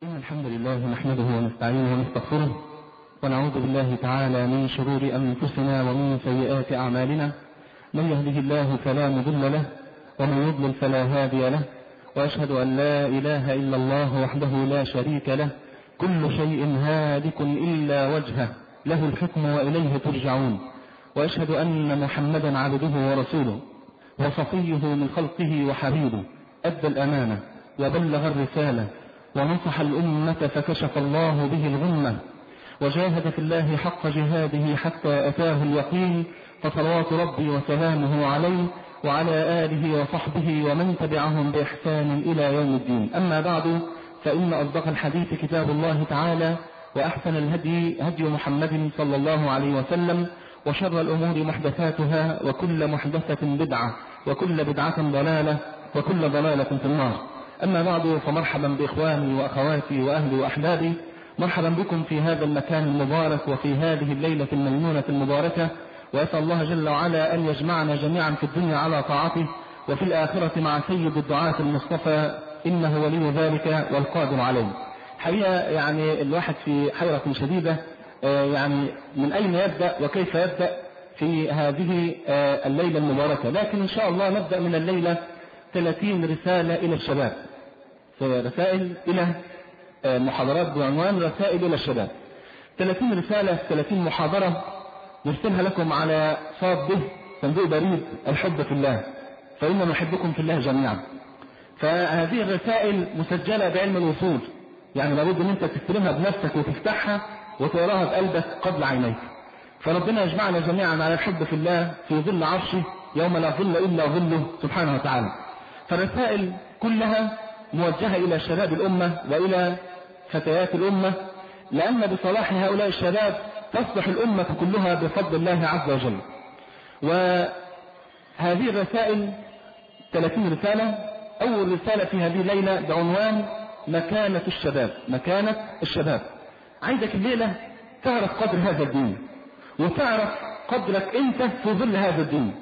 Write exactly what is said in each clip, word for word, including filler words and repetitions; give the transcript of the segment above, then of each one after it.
إن الحمد لله نحمده ونستعينه ونستغفره ونعوذ بالله تعالى من شرور أنفسنا ومن سيئات أعمالنا. من يهده الله فلا مضل له ومن يضلل فلا هادي له، وأشهد أن لا إله إلا الله وحده لا شريك له، كل شيء هالك إلا وجهه، له الحكم وإليه ترجعون. وأشهد أن محمدا عبده ورسوله وصفيه من خلقه وحبيبه، أدى الأمانة وبلغ الرسالة ونصح الأمة فكشف الله به الغمة، وجاهد في الله حق جهاده حتى أتاه اليقين، فصلوات ربي وسلامه عليه وعلى آله وصحبه ومن تبعهم بإحسان إلى يوم الدين. أما بعد، فإن أصدق الحديث كتاب الله تعالى، وأحسن الهدي هدي محمد صلى الله عليه وسلم، وشر الأمور محدثاتها، وكل محدثة بدعة، وكل بدعة ضلالة، وكل ضلالة في النار. أما بعد، فمرحبا بإخواني وأخواتي وأهلي وأحبابي، مرحبا بكم في هذا المكان المبارك وفي هذه الليلة الميمونة المباركة، وأسأل الله جل وعلا أن يجمعنا جميعا في الدنيا على طاعته، وفي الآخرة مع سيد الدعاة المصطفى، إنه ولي ذلك والقادر عليه. حقيقة يعني الواحد في حيرة شديدة، يعني من أين يبدأ وكيف يبدأ في هذه الليلة المباركة، لكن إن شاء الله نبدأ من الليلة ثلاثين رسالة إلى الشباب، رسائل إلى محاضرات بعنوان رسائل إلى الشباب. ثلاثين رسالة، ثلاثين محاضرة نرسلها لكم على صاد به صندوق بريد الحب في الله، فإننا نحبكم في الله جميعا. فهذه الرسائل مسجلة بعلم الوصول، يعني لابد أن أنت تستلمها بنفسك وتفتحها وتقراها بقلبك قبل عينيك. فربنا يجمعنا جميعا على الحب في الله في ظل عرشه يوم لا ظل إلا ظله سبحانه وتعالى. فالرسائل كلها موجهة إلى شباب الأمة وإلى فتيات الأمة، لأن بصلاح هؤلاء الشباب تصلح الأمة كلها بفضل الله عز وجل. وهذه الرسائل ثلاثين رسالة. أول رسالة في هذه الليلة بعنوان مكانة الشباب. مكانة الشباب. عايزك الليلة تعرف قدر هذا الدين، وتعرف قدرك أنت في ظل هذا الدين.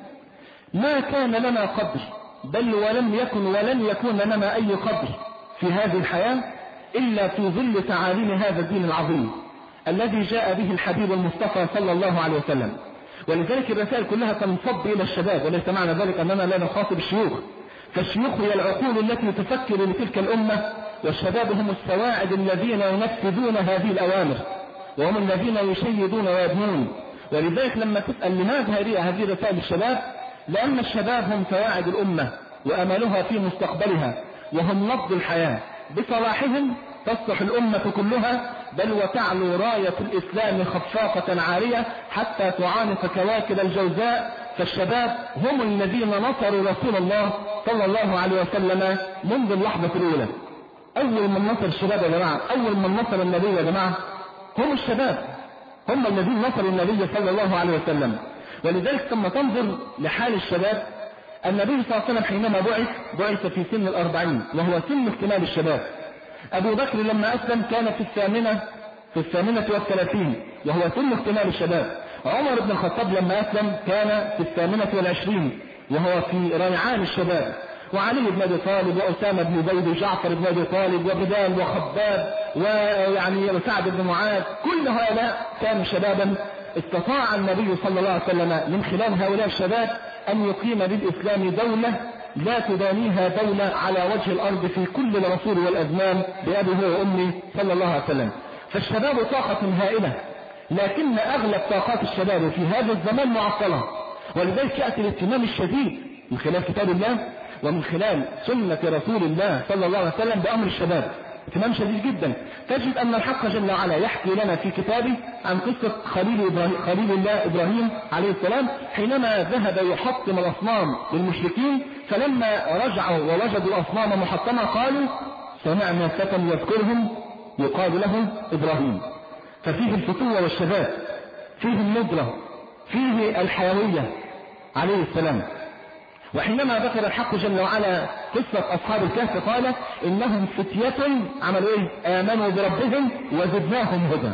ما كان لنا قدر، بل ولم يكن ولن يكون لنا أي قدر في هذه الحياة إلا في ظل تعاليم هذا الدين العظيم الذي جاء به الحبيب المصطفى صلى الله عليه وسلم. ولذلك الرسائل كلها تنصب إلى الشباب، وليس معنى ذلك أننا لا نخاطب الشيوخ، فالشيوخ هي العقول التي تفكر لتلك الأمة، والشباب هم السواعد الذين ينفذون هذه الأوامر، وهم الذين يشيدون ويبنون. ولذلك لما تسأل لماذا هذه رسائل الشباب، لأن الشباب هم سواعد الأمة وأملها في مستقبلها، وهم نبض الحياة. بصلاحهم تصلح الأمة كلها، بل وتعلو راية الإسلام خفاقة عارية حتى تعانق كواكب الجوزاء. فالشباب هم الذين نصروا رسول الله صلى الله عليه وسلم منذ اللحظة الأولى. أول من نصر الشباب يا جماعة، أول من نصر النبي يا جماعة هم الشباب، هم الذين نصروا النبي صلى الله عليه وسلم. ولذلك ثم تنظر لحال الشباب. النبي صلى الله عليه وسلم حينما بعث بعث في سن الأربعين، وهو سن اكتمال الشباب. أبو بكر لما أسلم كان في الثامنة في الثامنة والثلاثين، وهو سن اكتمال الشباب. عمر بن الخطاب لما أسلم كان في الثامنة والعشرين، وهو في ريعان الشباب. وعلي بن أبي طالب وأسامة بن زيد وجعفر بن أبي طالب وبلال وخباب ويعني وسعد بن معاذ، كل هؤلاء كانوا شبابا. استطاع النبي صلى الله عليه وسلم من خلال هؤلاء الشباب أن يقيم بالإسلام دولة لا تدانيها دولة على وجه الأرض في كل العصور والأزمان بأبي هو وأمي صلى الله عليه وسلم. فالشباب طاقة هائلة، لكن أغلب طاقات الشباب في هذا الزمان معطلة. ولذلك يأتي الاهتمام الشديد من خلال كتاب الله ومن خلال سنة رسول الله صلى الله عليه وسلم بأمر الشباب، اهتمام شديد جدا. تجد أن الحق جل وعلا يحكي لنا في كتابه عن قصة خليل, إبراهيم خليل الله إبراهيم عليه السلام، حينما ذهب يحطم الأصنام للمشركين، فلما رجعوا ووجدوا الأصنام محطمة قالوا سمعنا فتى يذكرهم يقال له إبراهيم. ففيه الفتوة والشباب، فيه الندرة، فيه الحيوية عليه السلام. وحينما ذكر الحق جل وعلا قصة أصحاب الكهف قال إنهم فتية عملوا إيه؟ آمنوا بربهم وزدناهم هدى.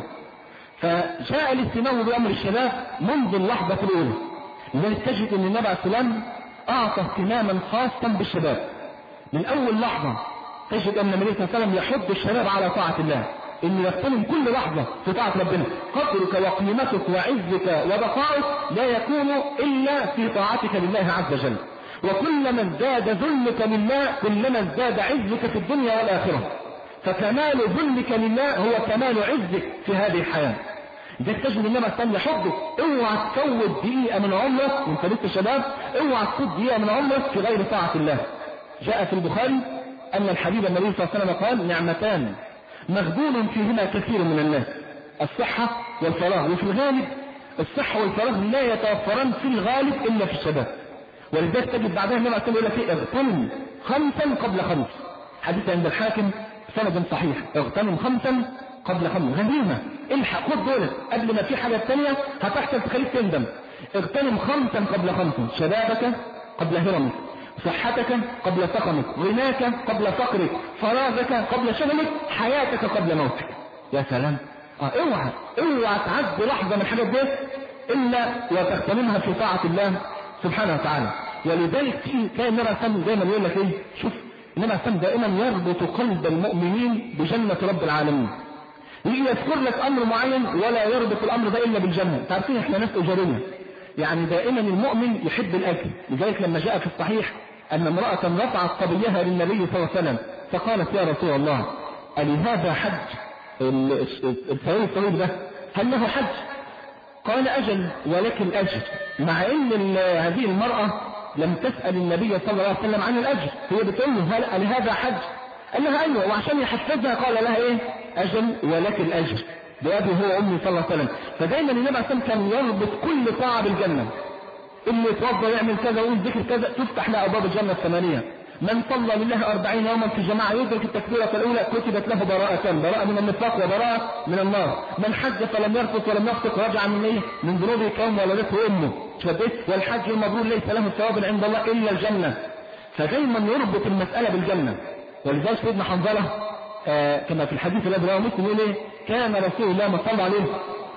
فجاء الاهتمام بأمر الشباب منذ اللحظة الأولى. لذلك تجد أن النبي عليه السلام أعطى اهتماما خاصا بالشباب من أول لحظة. تجد أن النبي صلى الله عليه وسلم يحض الشباب على طاعة الله، إن يغتنم كل لحظة في طاعة ربنا. قدرك وقيمتك وعزك وبقائك لا يكون إلا في طاعتك لله عز وجل. وكلما ازداد ذلك لله كلما ازداد عزك في الدنيا والآخرة. فكمال ذلك لله هو كمال عزك في هذه الحياة. ده تجد النبي صلى الله عليه وسلم اوعى تفوت دقيقة من عمرك وانت لسه شباب، اوعى تفوت دقيقة من عمرك في غير طاعة الله. جاء في البخاري أن الحبيب النبي صلى الله عليه وسلم قال: نعمتان مغبون فيهما كثير من الناس، الصحة والفراغ. وفي الغالب الصحة والفراغ لا يتوفران في الغالب إلا في الشباب. ولذلك تجد بعدها النبي صلى الله عليه وسلم يقول لك: اغتنم خمسا قبل خمس. حديث عند الحاكم سند صحيح: اغتنم خمسا قبل خمس. غنيمة، الحق خد دولت قبل ما في حاجة تانية هتحصل تخليك تندم. اغتنم خمسا قبل خمس: شبابك قبل هرمك، صحتك قبل سقمك، غناك قبل فقرك، فراغك قبل شغلك، حياتك قبل موتك. يا سلام. اه اوعى اوعى تعدي لحظة من الحاجات دي الا وتغتنمها في طاعة الله سبحانه وتعالى. ولذلك في كان النبي صلى الله عليه وسلم دايما يقول لك ايه، شوف النبي صلى الله عليه وسلم دائما يربط قلب المؤمنين بجنة رب العالمين. يجي يذكر لك امر معين ولا يربط الامر ده الا بالجنة. تعرفين احنا ناس اجارية، يعني دائما المؤمن يحب الاجر. لذلك لما جاء في الصحيح ان امرأة رفعت قبيها للنبي صلى الله عليه وسلم فقالت: يا رسول الله ألهذا حج؟ الثواب الطويل ده هل له حج؟ قال: أجل ولك الأجر. مع ان هذه المرأة لم تسأل النبي صلى الله عليه وسلم عن الأجر، هي بتقول له: هل ألهذا حج؟ قال لها: أيوه. وعشان يحفزها قال لها ايه؟ أجل ولك الأجر بأبي هو أمي صلى الله عليه وسلم. فدايما النبي عليه الصلاة والسلام كان يربط كل طاعة بالجنة. اللي يتوضا يعمل كذا ويقول ذكر كذا تفتح له أبواب الجنة الثمانية. من صلى لله أربعين يوما في جماعة يدرك التكبيرة الأولى كتبت له براءتان: براءة من النفاق وبراءة من النار. من حج فلم يرفث ولم يفسق رجع من ايه؟ من ذنوبه كيوم ولدته أمه. شديت؟ والحج المبرور ليس له ثواب عند الله إلا الجنة. فدايما يربط المسألة بالجنة. ولذلك سيدنا حنظلة آه كما في الحديث الذي رواه مسلم يقول ايه؟ كان رسول الله ما صلى عليه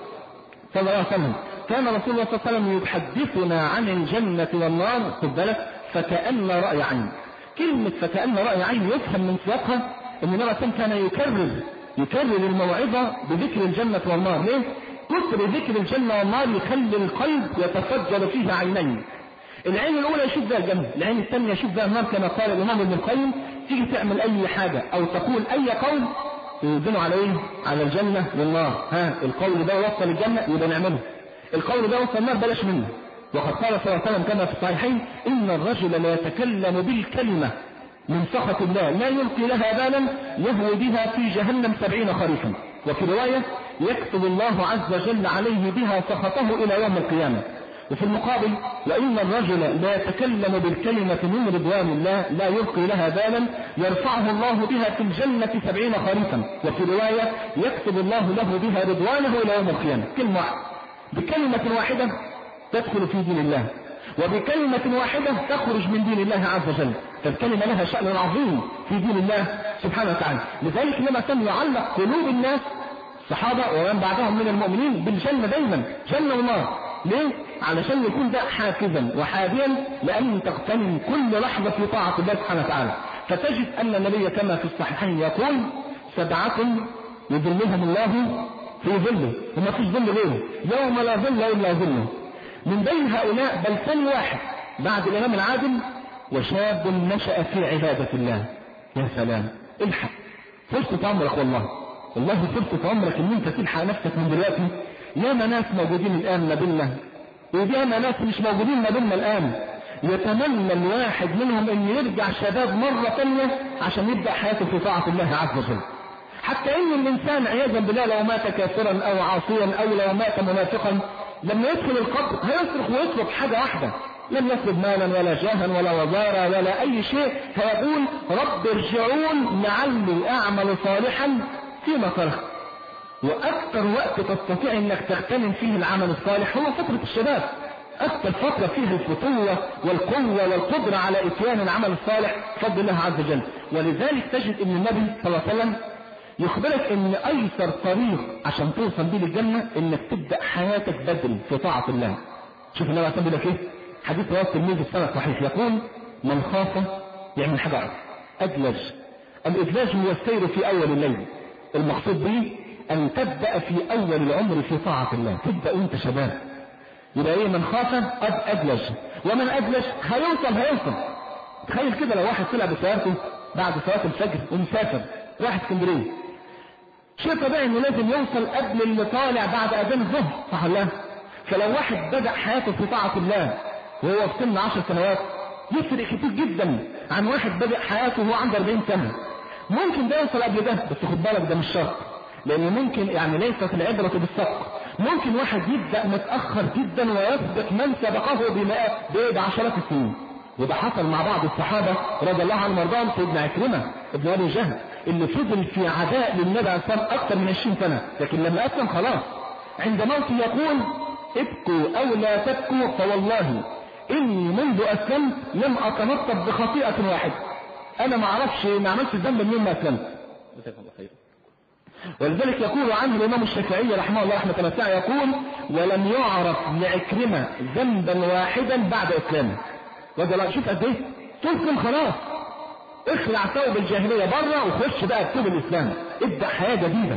صلى الله عليه وسلم كان رسول الله صلى الله عليه وسلم يحدثنا عن الجنة والنار، خد بالك، فكأن رأي عين. كلمة فكأن رأي عين يفهم من سياقها ان النبي صلى الله عليه وسلم كان يكرر يكرر الموعظة بذكر الجنة والنار. ليه؟ كثر ذكر الجنة والنار يخلي القلب يتفجر فيه عينين. العين الأولى يشوف بها الجنة، العين الثانية يشوف بها النار، كما قال الإمام ابن القيم: تيجي تعمل أي حاجة أو تقول أي قول يدلوا على إيه؟ على الجنة والنار. ها القول ده وصل الجنة يبقى نعمله، القول ده وصل النار بلاش منه. وقد قال صلى الله عليه وسلم كما في الصحيحين: إن الرجل لا يتكلم بالكلمة من سخط الله لا يلقي لها بالا يهوي بها في جهنم سبعين خريفا. وفي رواية: يكتب الله عز وجل عليه بها سخطه إلى يوم القيامة. وفي المقابل: وإن الرجل لا يتكلم بالكلمة من رضوان الله لا يلقي لها بالا يرفعه الله بها في الجنة سبعين خريفا. وفي رواية: يكتب الله له بها رضوانه إلى يوم القيامة. كلمة واحدة، بكلمة واحدة تدخل في دين الله، وبكلمة واحدة تخرج من دين الله عز وجل. فالكلمة لها شأن عظيم في دين الله سبحانه وتعالى. لذلك لما كان يعلق قلوب الناس الصحابة ومن بعدهم من المؤمنين بالجنة دايما، جنة ونار. ليه؟ علشان يكون ده حافزا وحاديا لأن تغتنم كل لحظة في طاعة الله سبحانه وتعالى. فتجد أن النبي كما في الصحيحين يقول: سبعة يظلهم الله في ظله، وما فيش ظل غيره، يوم لا ظل إلا ظله. من بين هؤلاء بل ثاني واحد بعد الإمام العادل: وشاب نشأ في عبادة الله. يا سلام، الحق فرصة عمرك، والله والله فرصة عمرك ان انت تلحق نفسك من دلوقتي. ياما ناس موجودين الآن ما بيننا، وياما ناس مش موجودين ما بيننا الآن، يتمنى الواحد منهم ان يرجع شباب مرة ثانية عشان يبدأ حياته في طاعة الله عز وجل. حتى ان الانسان عياذا بالله لو مات كافرا او عاصيا او لو مات منافقا لما يدخل القبر هيصرخ ويطلب حاجة واحدة، لم يطلب مالا ولا جاها ولا وزارة ولا اي شيء، هيقول: رب ارجعون لعلي اعمل صالحا فيما تركت. واكثر وقت تستطيع انك تغتنم فيه العمل الصالح هو فترة الشباب، اكثر فترة فيها الفتوة والقوة والقدرة على اتيان العمل الصالح بفضل الله عز وجل. ولذلك تجد ان النبي صلى الله عليه وسلم يخبرك ان ايسر طريق عشان توصل بيه للجنة انك تبدأ حياتك بدري في طاعة الله. شوف النبي عليه الصلاة والسلام ايه؟ حديث رواه الترمذي في السنة الصحيح يقول: من خاف يعمل حاجة أدلج الإدلاج هو السير في أول الليل. المقصود به أن تبدأ في أول العمر في طاعة الله، تبدأ وانت شباب. يبقى ايه؟ من خاف قد أدلج، ومن أدلج هيوصل هيوصل. تخيل كده لو واحد طلع بسيارته بعد صلاة الفجر ومسافر راح اسكندرية، شيء طبيعي انه لازم يوصل قبل اللي طالع بعد اذان الظهر، صح ولا لا؟ فلو واحد بدأ حياته في طاعة الله وهو في سن عشر سنوات يفرق كتير جدا عن واحد بدأ حياته وهو عنده أربعين سنة. ممكن ده يوصل قبل ده، بس خد بالك ده مش شرط، لأن ممكن يعني ليست العبرة بالسبق. ممكن واحد يبدأ متأخر جدا ويسبق من سبقه بمئات بعشرات السنين. وده حصل مع بعض الصحابة رضي الله عنهم وارضاهم. سيدنا عكرمة ابن أبي جهل اللي فضل في عداء للنبي عليه الصلاة والسلام أكثر من عشرين سنة، لكن لما أسلم خلاص عند موته يقول ابكوا أو لا تبكوا فوالله إني منذ أسلمت لم أتنطب بخطيئة واحدة. أنا ما أعرفش ما عملتش ذنب من يوم ما أسلمت. ولذلك يقول عنه الإمام الشافعي رحمه الله رحمة واسعة يقول ولم يعرف لعكرمة ذنبا واحدا بعد إسلامه. وده لا شوف قد إيه تسلم خلاص، اخلع ثوب الجاهلية بره وخش بقى بثوب الإسلام، ابدأ حياة جديدة.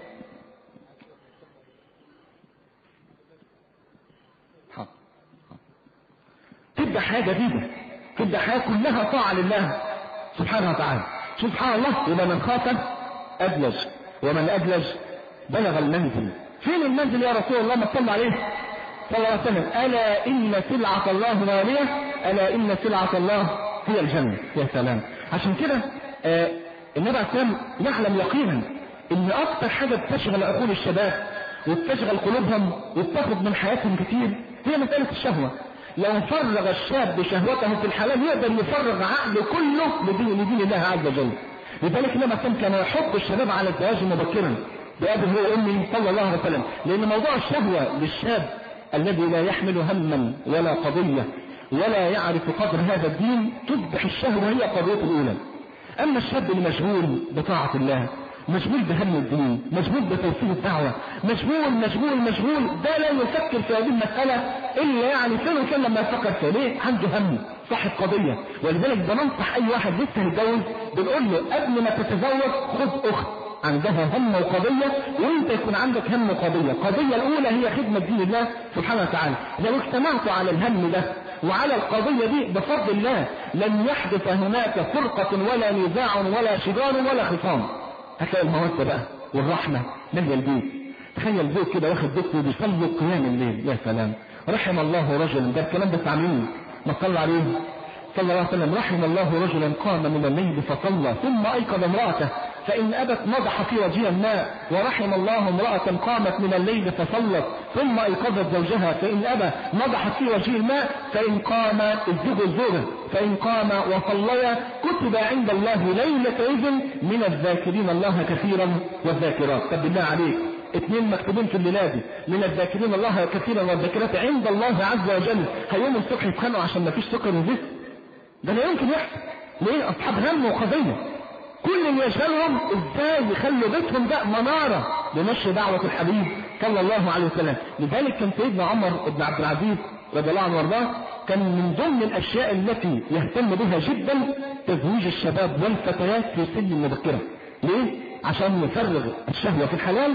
تبدأ حياة جديدة، تبدأ حياة كلها طاعة لله سبحانه وتعالى. سبحان الله. يبقى من خاف أدلج، ومن أدلج بلغ المنزل. فين المنزل يا رسول الله؟ ما صلى عليه صلى الله عليه وسلم ألا إن سلعة الله غالية، ألا إن سلعة الله هي الجنة. يا سلام. عشان كده آه النبي عليه السلام يعلم يقينا إن أكثر حاجة بتشغل عقول الشباب وبتشغل قلوبهم وبتاخد من حياتهم كتير هي مسألة الشهوة. لو فرغ الشاب شهوته في الحلال يقدر يفرغ عقله كله لدين, لدين الله عز وجل. لذلك لما كان يحب الشباب على الزواج مبكرا بأبي هو أمي صلى الله عليه وسلم، لأن موضوع الشهوة للشاب الذي لا يحمل هما ولا قضية ولا يعرف قدر هذا الدين تصبح الشهوة هي قضيته الأولى. أما الشاب المشغول بطاعة الله، مشغول بهم الدين، مشغول بتوصيل الدعوة، مشغول مشغول مشغول ده لا يفكر في هذه المسألة إلا يعني فين وكان لما يفكر فيه. ليه؟ عنده هم صاحب قضية. ولذلك بننصح أي واحد لسه يتجوز بنقول له قبل ما تتزوج خذ أخت عندها هم وقضية وانت يكون عندك هم وقضية. القضية الأولى هي خدمة دين الله سبحانه وتعالى. لو اجتمعتوا على الهم ده وعلى القضية دي بفضل الله لن يحدث هناك فرقة ولا نزاع ولا شجار ولا خصام. هتلاقي المودة بقى والرحمة مالية البيت. تخيل بيت كده واخد بيته بيصلي قيام الليل. يا سلام. رحم الله رجلا، ده الكلام ده تعملين ما صلى عليه صلى الله عليه وسلم. رحم الله رجلا قام من الليل فصلى ثم أيقظ امرأته فإن أبت نضح في وجهها الماء. ورحم الله امرأة قامت من الليل فصلت ثم أيقظت زوجها فإن أبى نضحت في وجهه الماء. فإن قام الزوج الزوجة فإن قام وصليا كتب عند الله ليلة إذن من الذاكرين الله كثيرا والذاكرات. طب بالله عليك اثنين مكتوبين في الليلة دي من الذاكرين الله كثيرا والذاكرات عند الله عز وجل، هيوم الصبح يتخانقوا عشان ما فيش سكر وزيت؟ ده لا يمكن يحصل. ليه؟ أصحاب هم وقضية كل اللي يشغلهم ازاي يخلوا بيتهم ده منارة لنشر دعوة الحبيب صلى الله عليه وسلم. لذلك كان سيدنا عمر بن عبد العزيز رضي الله عنه وارضاه كان من ضمن الاشياء التي يهتم بها جدا تزويج الشباب والفتيات في سن مبكرة. ليه؟ عشان يفرغ الشهوة في الحلال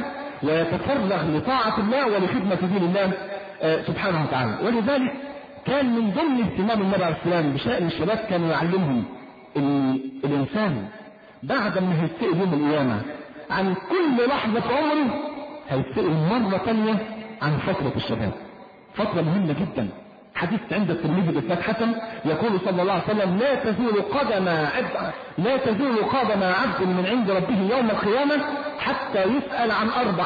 ويتفرغ لطاعة الله ولخدمة دين الله آه سبحانه وتعالى. ولذلك كان من ضمن اهتمام النبي عليه السلام بشأن الشباب كانوا يعلمهم ان الانسان بعد ما هيستقل يوم القيامة عن كل لحظة في عمره هيستقل مرة ثانية عن فترة الشباب. فترة مهمة جدا. حديث عند الترمذي بإسناد حسن يقول صلى الله عليه وسلم لا تزول قدم عبد لا تزول قدم عبد من عند ربه يوم القيامة حتى يسأل عن أربع،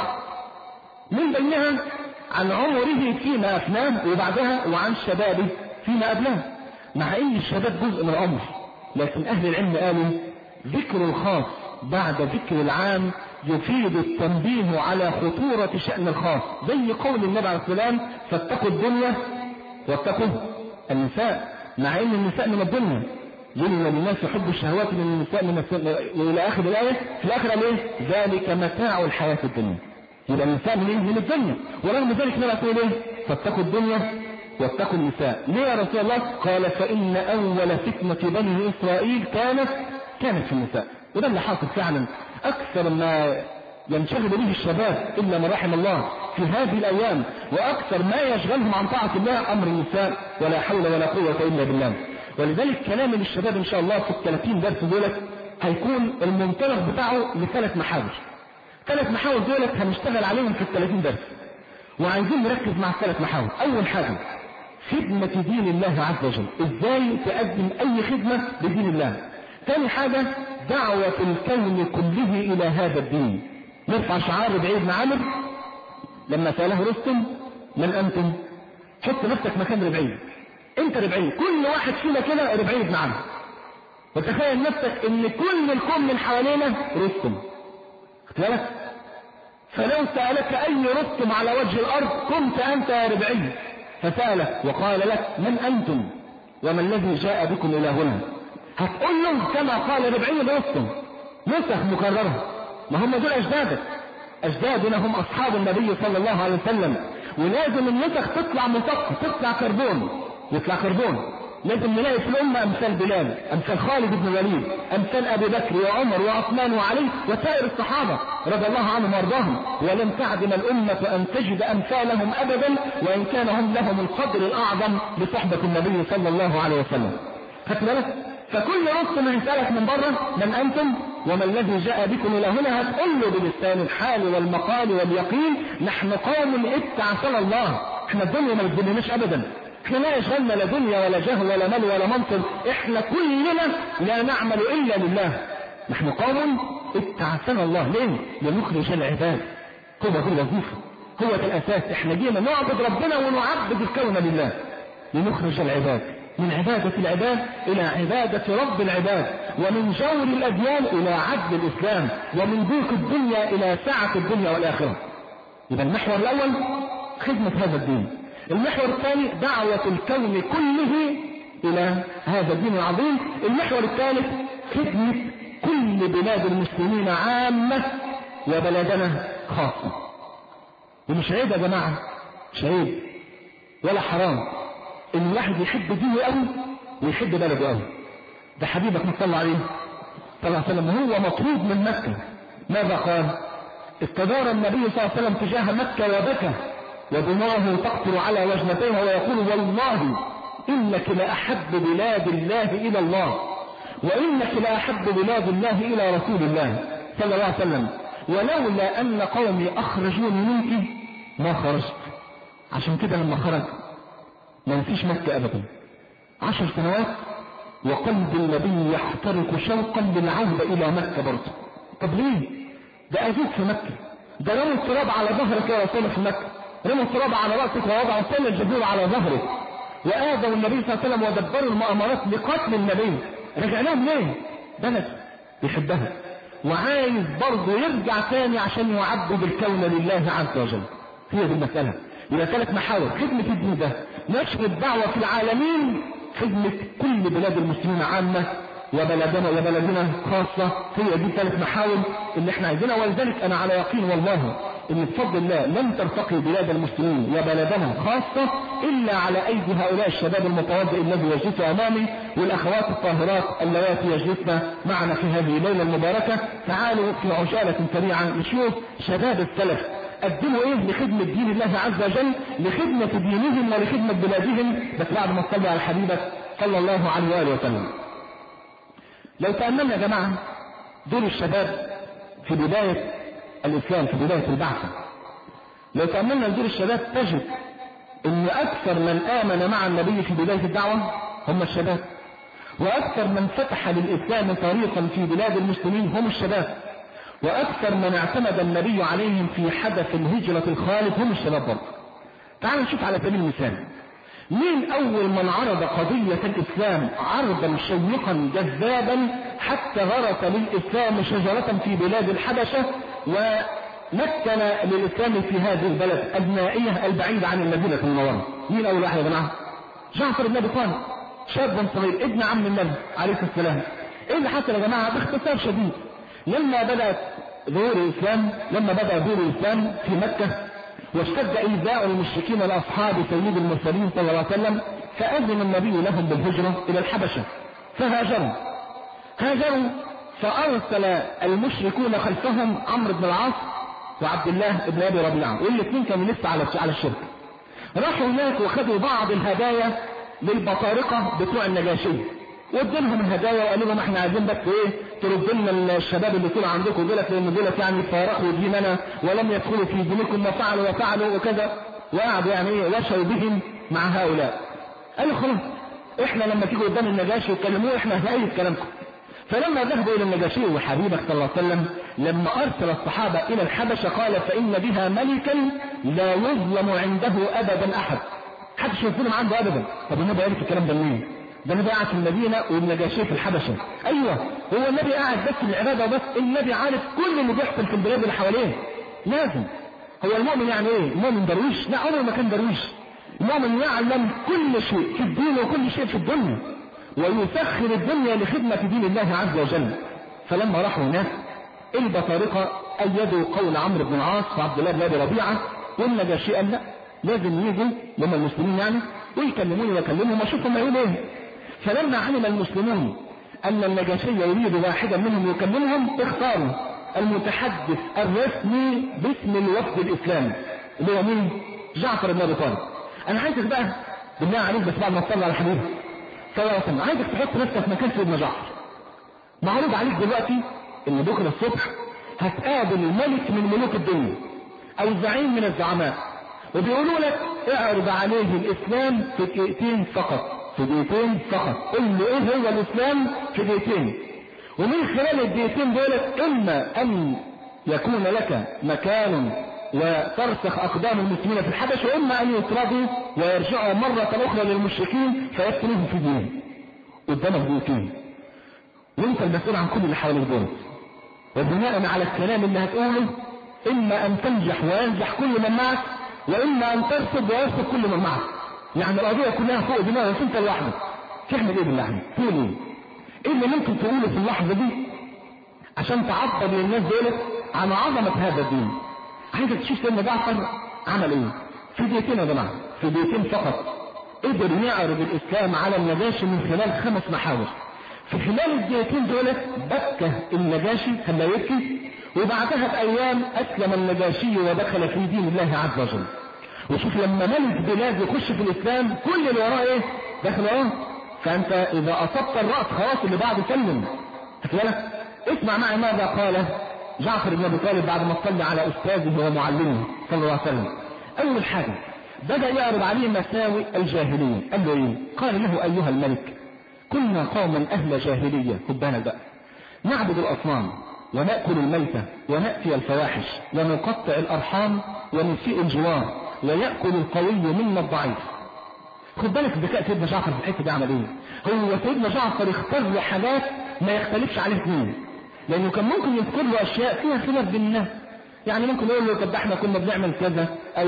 من بينها عن عمره فيما أفناه وبعدها وعن شبابه فيما أبلاه. مع إن الشباب جزء من العمر، لكن أهل العلم قالوا ذكر الخاص بعد ذكر العام يفيد التنبيه على خطورة شأن الخاص، زي قول النبي عليه السلام فاتقوا الدنيا واتقوا النساء. مع ان النساء من الدنيا يقول للناس يحب الشهوات من النساء من السنة الى اخر الايه. في الاخر قال ايه؟ ذلك متاع الحياة الدنيا. يبقى النساء من ايه؟ من الدنيا. ورغم ذلك النبي يقول ايه؟ فاتقوا الدنيا واتقوا النساء. ليه يا رسول الله؟ قال فإن أول فتنة بني إسرائيل كانت كانت في النساء. وده اللي حاصل فعلا. أكثر ما ينشغل به الشباب إلا من رحم الله في هذه الأيام، وأكثر ما يشغلهم عن طاعة الله أمر النساء، ولا حول ولا قوة إلا بالله. ولذلك كلامي للشباب إن شاء الله في الثلاثين درس دولت هيكون المنطلق بتاعه لثلاث محاور. ثلاث محاور دولت هنشتغل عليهم في الثلاثين درس، وعايزين نركز مع الثلاث محاور. أول حاجة خدمة دين الله عز وجل، إزاي تقدم أي خدمة لدين الله. ثاني حاجة دعوة الكون كله إلى هذا الدين. نرفع شعار ربعي بن عامر لما سأله رستم من أنتم؟ حط نفسك مكان ربعي، أنت ربعي، كل واحد فينا كده ربعي بن عامر، وتخيل نفسك إن كل الكون من حوالينا رستم. خد بالك؟ فلو سألك أي رستم على وجه الأرض كنت أنت يا ربعي، فسألك وقال لك من أنتم وما الذي جاء بكم إلى هنا، هتقول له كما قال ربعي لرستم نسخ مكررة. ما هم دول أجدادك، أجدادنا هم أصحاب النبي صلى الله عليه وسلم، ولازم النسخ تطلع مطق، تطلع كربون، يطلع كربون. لازم نلاقي في الأمة أمثال بلال، أمثال خالد بن الوليد، أمثال أبي بكر وعمر وعثمان وعلي وسائر الصحابة رضي الله عنهم وارضاهم. ولن تعدم الأمة أن تجد أمثالهم أبدا، وإن كان هم لهم القدر الأعظم بصحبة النبي صلى الله عليه وسلم. خدت بالك؟ فكل رستم هيسألك من بره من أنتم وما الذي جاء بكم إلى هنا، هتقول له بلسان الحال والمقال واليقين نحن قوم ابتعثنا الله. احنا الدنيا ما بتدلناش أبدا، احنا لا يشغلنا لا دنيا ولا جاه ولا مال ولا منصب، احنا كلنا لا نعمل إلا لله. نحن قوم ابتعثنا الله. ليه؟ لنخرج العباد. هو دي الوظيفة، هو ده الأساس. احنا جينا نعبد ربنا ونعبد الكون لله، لنخرج العباد من عبادة العباد إلى عبادة رب العباد، ومن جور الأديان إلى عدل الإسلام، ومن ضيق الدنيا إلى سعة الدنيا والآخرة. يبقى المحور الأول خدمة هذا الدين. المحور الثاني دعوة الكون كله إلى هذا الدين العظيم. المحور الثالث خدمة كل بلاد المسلمين عامة وبلدنا خاصة. ومش عيب يا جماعة، مش عيب ولا حرام ان الواحد يحب دينه قوي ويحب بلده قوي. ده حبيبك صلى عليه صلى الله عليه وسلم هو مطرود من مكة، ماذا قال؟ استدار النبي صلى الله عليه وسلم تجاه مكة وبكى ودموعه تقطر على وجنتيه ويقول والله إنك لأحب بلاد الله إلى الله، وإنك لأحب بلاد الله إلى رسول الله صلى الله عليه وسلم، ولولا أن قومي أخرجوني منك ما خرجت. عشان كده لما خرج ما نسيش مكة أبدا. عشر سنوات وقلب النبي يحترق شوقا للعودة إلى مكة برضه. طب ليه؟ ده أذوك في مكة، ده رموا التراب على ظهرك يا رسول في مكة، رموا التراب على رأسك ووضعوا سن الجبور على ظهرك، وآذوا النبي صلى الله عليه وسلم ودبروا المؤامرات لقتل النبي. رجع لهم ليه؟ بلد يحبها وعايز برضه يرجع تاني عشان يعبد الكون لله عز وجل. هي دي المسألة. إلى ثلاث محاور خدمة الدين ده، نشر الدعوة في العالمين، خدمة كل بلاد المسلمين عامة وبلدنا وبلدنا خاصة. هي دي ثلاث محاور اللي احنا عايزينها. ولذلك انا على يقين والله ان بفضل الله لن ترتقي بلاد المسلمين وبلدنا خاصة الا على ايدي هؤلاء الشباب المتواضع الذي يجلس امامي، والاخوات الطاهرات اللواتي يجلسن معنا في هذه الليلة المباركة. تعالوا في عجالة سريعة نشوف شباب السلف قدموا ايه لخدمة دين الله عز وجل، لخدمة دينهم ولخدمة بلادهم، بس بعد ما تصلوا على حبيبك صلى الله عليه وآله وسلم. لو تأملنا يا جماعة دول الشباب في بداية الإسلام، في بداية البعثة، لو تأملنا دول الشباب تجد ان اكثر من آمن مع النبي في بداية الدعوة هم الشباب، واكثر من فتح للإسلام طريقا في بلاد المسلمين هم الشباب، واكثر من اعتمد النبي عليهم في حدث الهجرة الخالد هم الشباب برضه. تعالوا نشوف على سبيل المثال مين اول من عرض قضية الاسلام عرضا شيقا جذابا حتى غرس للاسلام شجرة في بلاد الحبشة ومكن للاسلام في هذه البلد النائية البعيدة عن المدينة المنورة. مين اول واحد يا جماعة؟ جعفر بن ابي طالب، شاب صغير ابن عم النبي عليه السلام. ايه اللي حصل يا جماعة؟ باختصار شديد، لما بدأت ظهور الاسلام لما بدأ ظهور الاسلام في مكة واشتد إيذاء المشركين لأصحاب سيد المرسلين صلى الله عليه وسلم، فأذن النبي لهم بالهجرة إلى الحبشة، فهاجروا هاجروا فأرسل المشركون خلفهم عمرو بن العاص وعبد الله بن أبي ربيعة، والاثنين كانوا لسه على على الشرك. راحوا هناك وخدوا بعض الهدايا للبطارقة بتوع النجاشي، وادينهم الهدايا وقالوا لهم احنا عايزين بس ايه تردوا لنا الشباب اللي طلع عندكم دولت، لان دولت يعني فارقوا ديننا ولم يدخلوا في دينكم وفعلوا وفعلوا وكذا، وقعدوا يعني ايه وشوا بهم مع هؤلاء. قالوا خلاص احنا لما تيجوا قدام النجاشي وتكلموه احنا هنأيد كلامكم. فلما ذهبوا الى النجاشي وحبيبك صلى الله عليه وسلم لما ارسل الصحابه الى الحبشه قال فان بها ملكا لا يظلم عنده ابدا احد، محدش يظلم عنده ابدا. طب النبي عرف الكلام ده منين؟ ده النبي قاعد في المدينه والنجاشي في الحبشه. ايوه هو النبي قاعد بس في العباده بس، النبي عارف كل اللي بيحصل في البلاد اللي حواليه. لازم هو المؤمن يعني ايه؟ المؤمن درويش؟ لا عمره ما كان درويش. المؤمن يعلم كل شيء في الدين وكل شيء في الدنيا، ويسخر الدنيا لخدمة دين الله عز وجل. فلما راحوا هناك البطارقة أيدوا قول عمرو بن العاص وعبد الله بن أبي ربيعة، والنجاشي قال لا لازم يجوا لما المسلمين يعني ويكلموني ويكلمهم واشوفهم يقولوا ايه. فلما علم المسلمون أن النجاشي يريد واحدا منهم يكلمهم اختاروا المتحدث الرسمي باسم الوفد الإسلامي اللي هو مين؟ جعفر بن أبي طالب. أنا عايزك بقى بالله عليك بس بعد ما تصلي على حبيبي صلى الله عليه وسلم عايزك تحط نفسك مكان سيدنا جعفر. معروض عليك دلوقتي ان بكره الصبح هتقابل ملك من ملوك الدنيا او زعيم من الزعماء، وبيقولوا لك اعرض عليه الاسلام في دقيقتين فقط، في دقيقتين فقط، قل له ايه هو الاسلام في دقيقتين، ومن خلال الدقيقتين دولت اما ان يكون لك مكان وترسخ أقدام المسلمين في الحبش، وإما أن يطردوا ويرجعوا مرة أخرى للمشركين فيقتلوهم في دينهم. قدامك دقيقتين وانت المسؤول عن كل اللي حواليك دول، وبناء على الكلام اللي هتقوله إما أن تنجح وينجح كل من معك، وإما أن ترصد ويرصد كل من معك. يعني القضية كلها فوق دماغك انت لوحدك. تعمل ايه بالله عليك؟ تقول ايه؟ ايه اللي ممكن تقوله في اللحظة دي عشان تعبر للناس دول عن عظمة هذا الدين؟ عايزك تشوف سيدنا جعفر عمل ايه في دقيقتين يا جماعه، في دقيقتين فقط قدر يعرض الاسلام على النجاشي من خلال خمس محاور. في خلال الدقيقتين دول بكى النجاشي خلاه يبكي، وبعدها بايام اسلم النجاشي ودخل في دين الله عز وجل. وشوف لما ملك بلاد يخش في الاسلام كل اللي وراه ايه؟ داخل وراه. فانت اذا اصبت الراس خلاص اللي بعده سلم. بالك؟ اسمع معي ماذا قال جعفر بن أبي طالب بعد ما صلى على أستاذه ومعلمه صلى الله عليه وسلم. أول حاجة بدأ يعرض عليه مساوئ الجاهلية. قال له إيه؟ قال له أيها الملك كنا قوما أهل جاهلية، خد بالك بقى، نعبد الأصنام ونأكل الميتة ونأتي الفواحش ونقطع الأرحام ونسيء الجوار ويأكل القوي منا الضعيف. خد بالك ذكاء سيدنا جعفر في الحتة دي عمل إيه؟ هو سيدنا جعفر اختار له حاجات ما يختلفش عليه اثنين، لأنه كان ممكن يذكر له أشياء فيها خلاف بين الناس. يعني ممكن يقول له طب احنا كنا بنعمل كذا أو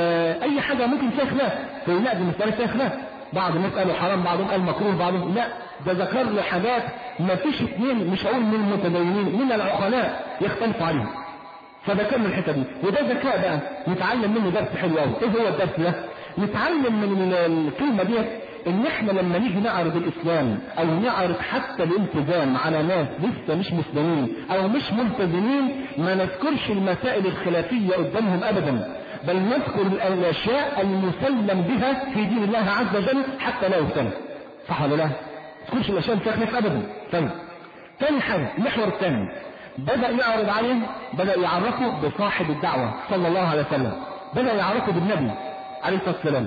أي حاجة ممكن فيها خلاف، فيقول لا دي مسألة فيها خلاف. بعض الناس قالوا حرام، بعضهم قال مكروه، بعضهم لا، ده ذكر له حاجات ما فيش اثنين مش هقول من المتدينين من العقلاء يختلفوا عليها. فذكر له الحتة دي، وده ذكاء بقى نتعلم منه درس حلو قوي. ايه هو الدرس ده؟ نتعلم من الكلمة دي ان احنا لما نيجي نعرض الاسلام او نعرض حتى الالتزام على ناس لسه مش مسلمين او مش ملتزمين ما نذكرش المسائل الخلافية قدامهم ابدا، بل نذكر الاشياء المسلم بها في دين الله عز وجل حتى لا يختلف. صح ولا لا؟ ما تذكرش الاشياء اللي فيها خلاف ابدا. طيب ثاني حاجة المحور الثاني بدأ يعرض عليه، بدأ يعرفه بصاحب الدعوة صلى الله عليه وسلم، بدأ يعرفه بالنبي عليه الصلاة والسلام.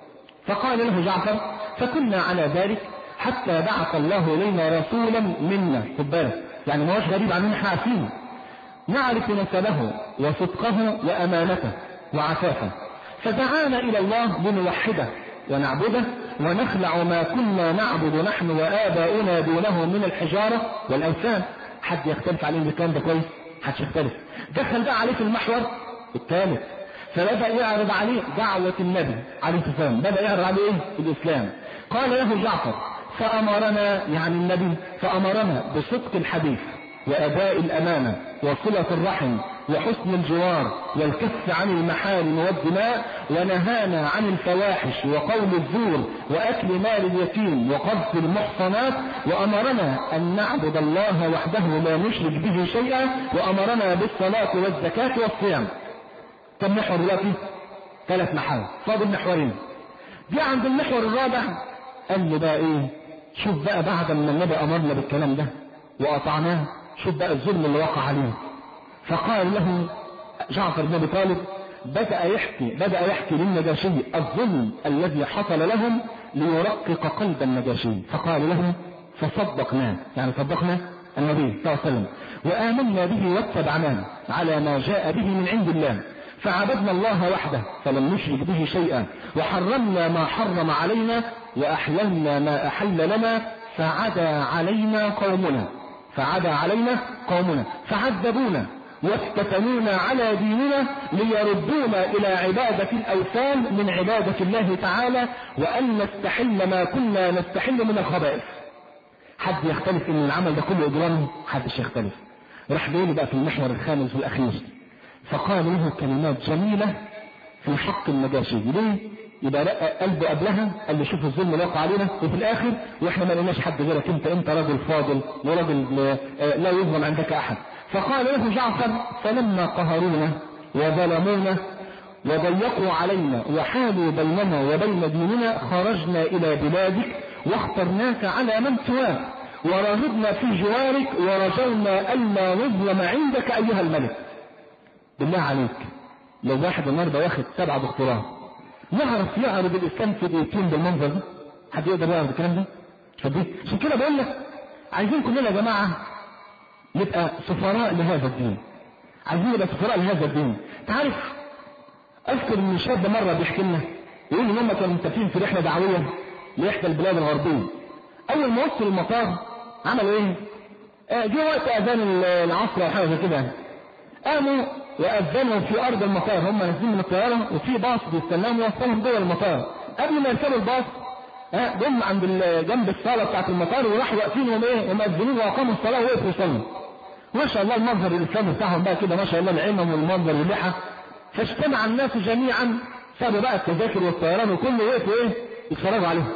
فقال له جعفر فكنا على ذلك حتى بعث الله إلينا رسولا منا. خد بالك يعني ما هوش غريب عننا، احنا عارفين نعرف نسبه وصدقه وأمانته وعفافه، فدعانا إلى الله لنوحده ونعبده ونخلع ما كنا نعبد نحن وآباؤنا دونه من الحجارة والأوثان. حد يختلف عليه الكلام ده كويس؟ حدش يختلف. دخل بقى عليه في المحور الثالث، فبدأ يعرض عليه دعوة النبي عليه الصلاة والسلام، بدأ يعرض عليه ايه؟ الإسلام. قال له جعفر فأمرنا يعني النبي فأمرنا بصدق الحديث وأداء الأمانة وصلة الرحم وحسن الجوار والكف عن المحارم والدماء، ونهانا عن الفواحش وقول الزور وأكل مال اليتيم وقذف المحصنات، وأمرنا أن نعبد الله وحده لا نشرك به شيئا، وأمرنا بالصلاة والزكاة والصيام. كم محور دلوقتي؟ ثلاث محاور، فاضل محورين. دي عند المحور الرابع قال له بقى ايه؟ شوف بقى بعد ما النبي أمرنا بالكلام ده وقطعناه، شوف بقى الظلم اللي وقع عليه. فقال له جعفر بن ابي طالب، بدأ يحكي بدأ يحكي للنجاشي الظلم الذي حصل لهم ليرقق قلب النجاشي. فقال له فصدقناه، يعني صدقنا النبي صلى الله عليه وسلم وآمنا به واتبعناه على ما جاء به من عند الله، فعبدنا الله وحده فلم نشرك به شيئا، وحرمنا ما حرم علينا، وأحللنا ما أحل لنا، فعدا علينا قومنا فعدا علينا قومنا فعذبونا وافتتنونا على ديننا ليردونا إلى عبادة الأوثان من عبادة الله تعالى، وأن نستحل ما كنا نستحل من الخبائث. حد يختلف ان العمل ده كله اجرامي؟ حدش يختلف. راح جاي بقى في المحور الخامس والاخير، فقال له كلمات جميلة في حق النجاشي. ليه؟ يبقى رقق قلبه قبلها، قال له شوف الظلم اللي وقع علينا، وفي الاخر واحنا ما لقيناش حد غيرك انت، انت راجل فاضل وراجل لا يظلم عندك احد. فقال له جعفر فلما قهرونا وظلمونا وضيقوا علينا وحالوا بيننا وبين ديننا خرجنا الى بلادك واخترناك على من سواك، ورغبنا في جوارك ورجونا ألا نظلم عندك أيها الملك. بالله عليك لو واحد النهارده واخد سبعة دكتوراه يعرف يعرض الإسلام في دقيقتين بالمنظر ده؟ حد يقدر يعرض الكلام ده؟ عشان كده بقول لك عايزين كلنا يا جماعة نبقى سفراء لهذا الدين، عايزين نبقى سفراء لهذا الدين. تعرف أذكر إن شاب مرة بيحكي لنا يقول إن هم كانوا متفقين في رحلة دعوية لإحدى البلاد الغربية. أول ما وصلوا المطار عملوا إيه؟ آه جه وقت أذان العصر أو حاجة كده، قاموا وأذنوا في أرض المطار، هم نازلين من الطيارة وفي باص بيستناهم يوصلهم جوه المطار. قبل ما يركبوا الباص آه جم عند جنب الصالة بتاعت المطار وراحوا واقفين وهم إيه؟ ومأذنين وأقاموا الصلاة ووقفوا يصلوا. ما شاء الله المنظر الإسلامي بتاعهم بقى كده، ما شاء الله العلم والمنظر واللحى. فاجتمع الناس جميعا، سابوا بقى التذاكر والطيران وكله وقفوا إيه؟ يتفرجوا عليهم.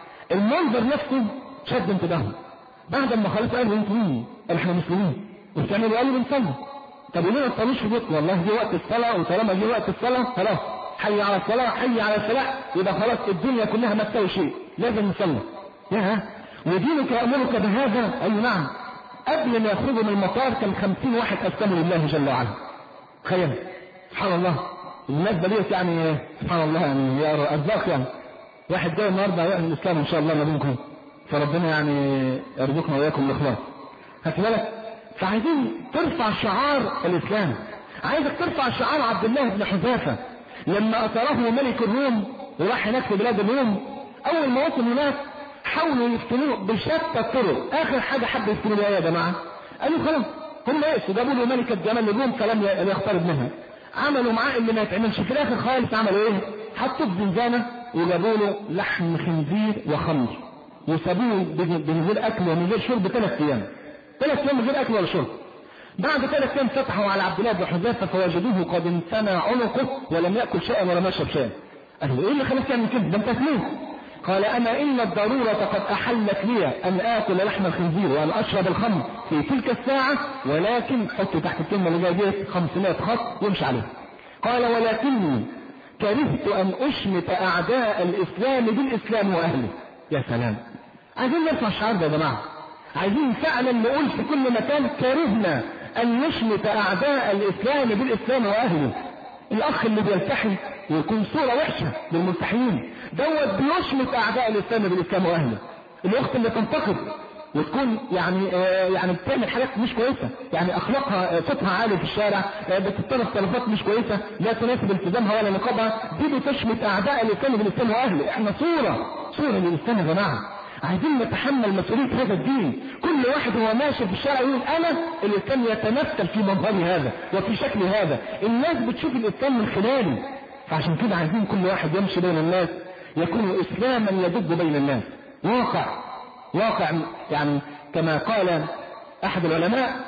المنظر نفسه شد انتباههم. بعد ما خلصوا قالوا انتوا مين؟ قالوا احنا مسلمين. وبتعملوا؟ قالوا بنصلي. طب وليه ما تصلوش في بيتكم؟ والله جه وقت الصلاه، وطالما جه وقت الصلاه خلاص حي على الصلاه حي على الفلاح، يبقى خلاص الدنيا كلها ما تساوي شيء، لازم نصلي. يا ودينك يأمرك بهذا؟ اي نعم. قبل ما يخرجوا من المطار كان خمسين واحد اسلموا لله جل وعلا. تخيل سبحان الله الناس ديت، يعني سبحان الله يعني يا ارزاق. يعني واحد جاي النهارده يعمل الاسلام ان شاء الله ما بينكم، فربنا يعني يرزقنا واياكم الاخلاص. خدت بالك؟ فعايزين ترفع شعار الاسلام، عايزك ترفع شعار عبد الله بن حذافه لما اثره ملك الروم وراح هناك في بلاد الروم. اول ما وصل هناك حاولوا يفتنوه بشتى الطرق، اخر حاجه حبوا يفتنوا بها يا جماعه قالوا خلاص هم يأسوا، جابوا له ملكه جمال الروم فلم يقترب منها، عملوا معاه اللي ما يتعملش. في الاخر خالص عملوا ايه؟ حطوا في زنزانه وجابوا له لحم خنزير وخمر وسابوه من غير اكل ومن غير شرب ثلاث ايام ثلاث ايام من غير اكل ولا شرب. بعد ثلاث ايام فتحوا على عبد الله بن حذافه فوجدوه قد انثنى عنقه ولم ياكل شيئا ولا يشرب شيئا. قالوا ايه اللي خلاك تعمل كده؟ ده انت سمين. قال انا ان الضروره قد احلت لي ان اكل لحم الخنزير وان اشرب الخمر في تلك الساعه، ولكن حطوا تحت الكلمه اللي جايه دي خمسمائة خط وامشي عليها. قال ولكني كرهت ان اشمت اعداء الاسلام بالاسلام واهله. يا سلام، عايزين نرفع الشعار ده يا جماعه، عايزين فعلا نقول في كل مكان كرهنا ان نشمت اعداء الاسلام بالاسلام واهله. الاخ اللي بيلتحي ويكون صوره وحشه للملتحيين دوت بيشمت اعداء الاسلام بالاسلام واهله. الاخت اللي تنتقد وتكون يعني آه يعني بتعمل حاجات مش كويسه، يعني اخلاقها آه صوتها عالي في الشارع، آه بتتصرف تصرفات مش كويسه لا تناسب التزامها ولا نقابها، دي بتشمت اعداء الاسلام بالاسلام واهله. احنا صوره صوره للاسلام يا جماعه، عايزين نتحمل مسؤوليه هذا الدين. كل واحد هو ماشي في الشارع يقول انا الاسلام يتمثل في منظري هذا وفي شكل هذا، الناس بتشوف الاسلام من خلالي. فعشان كده عايزين كل واحد يمشي بين الناس يكون اسلاما يدب بين الناس، واقع واقع. يعني كما قال احد العلماء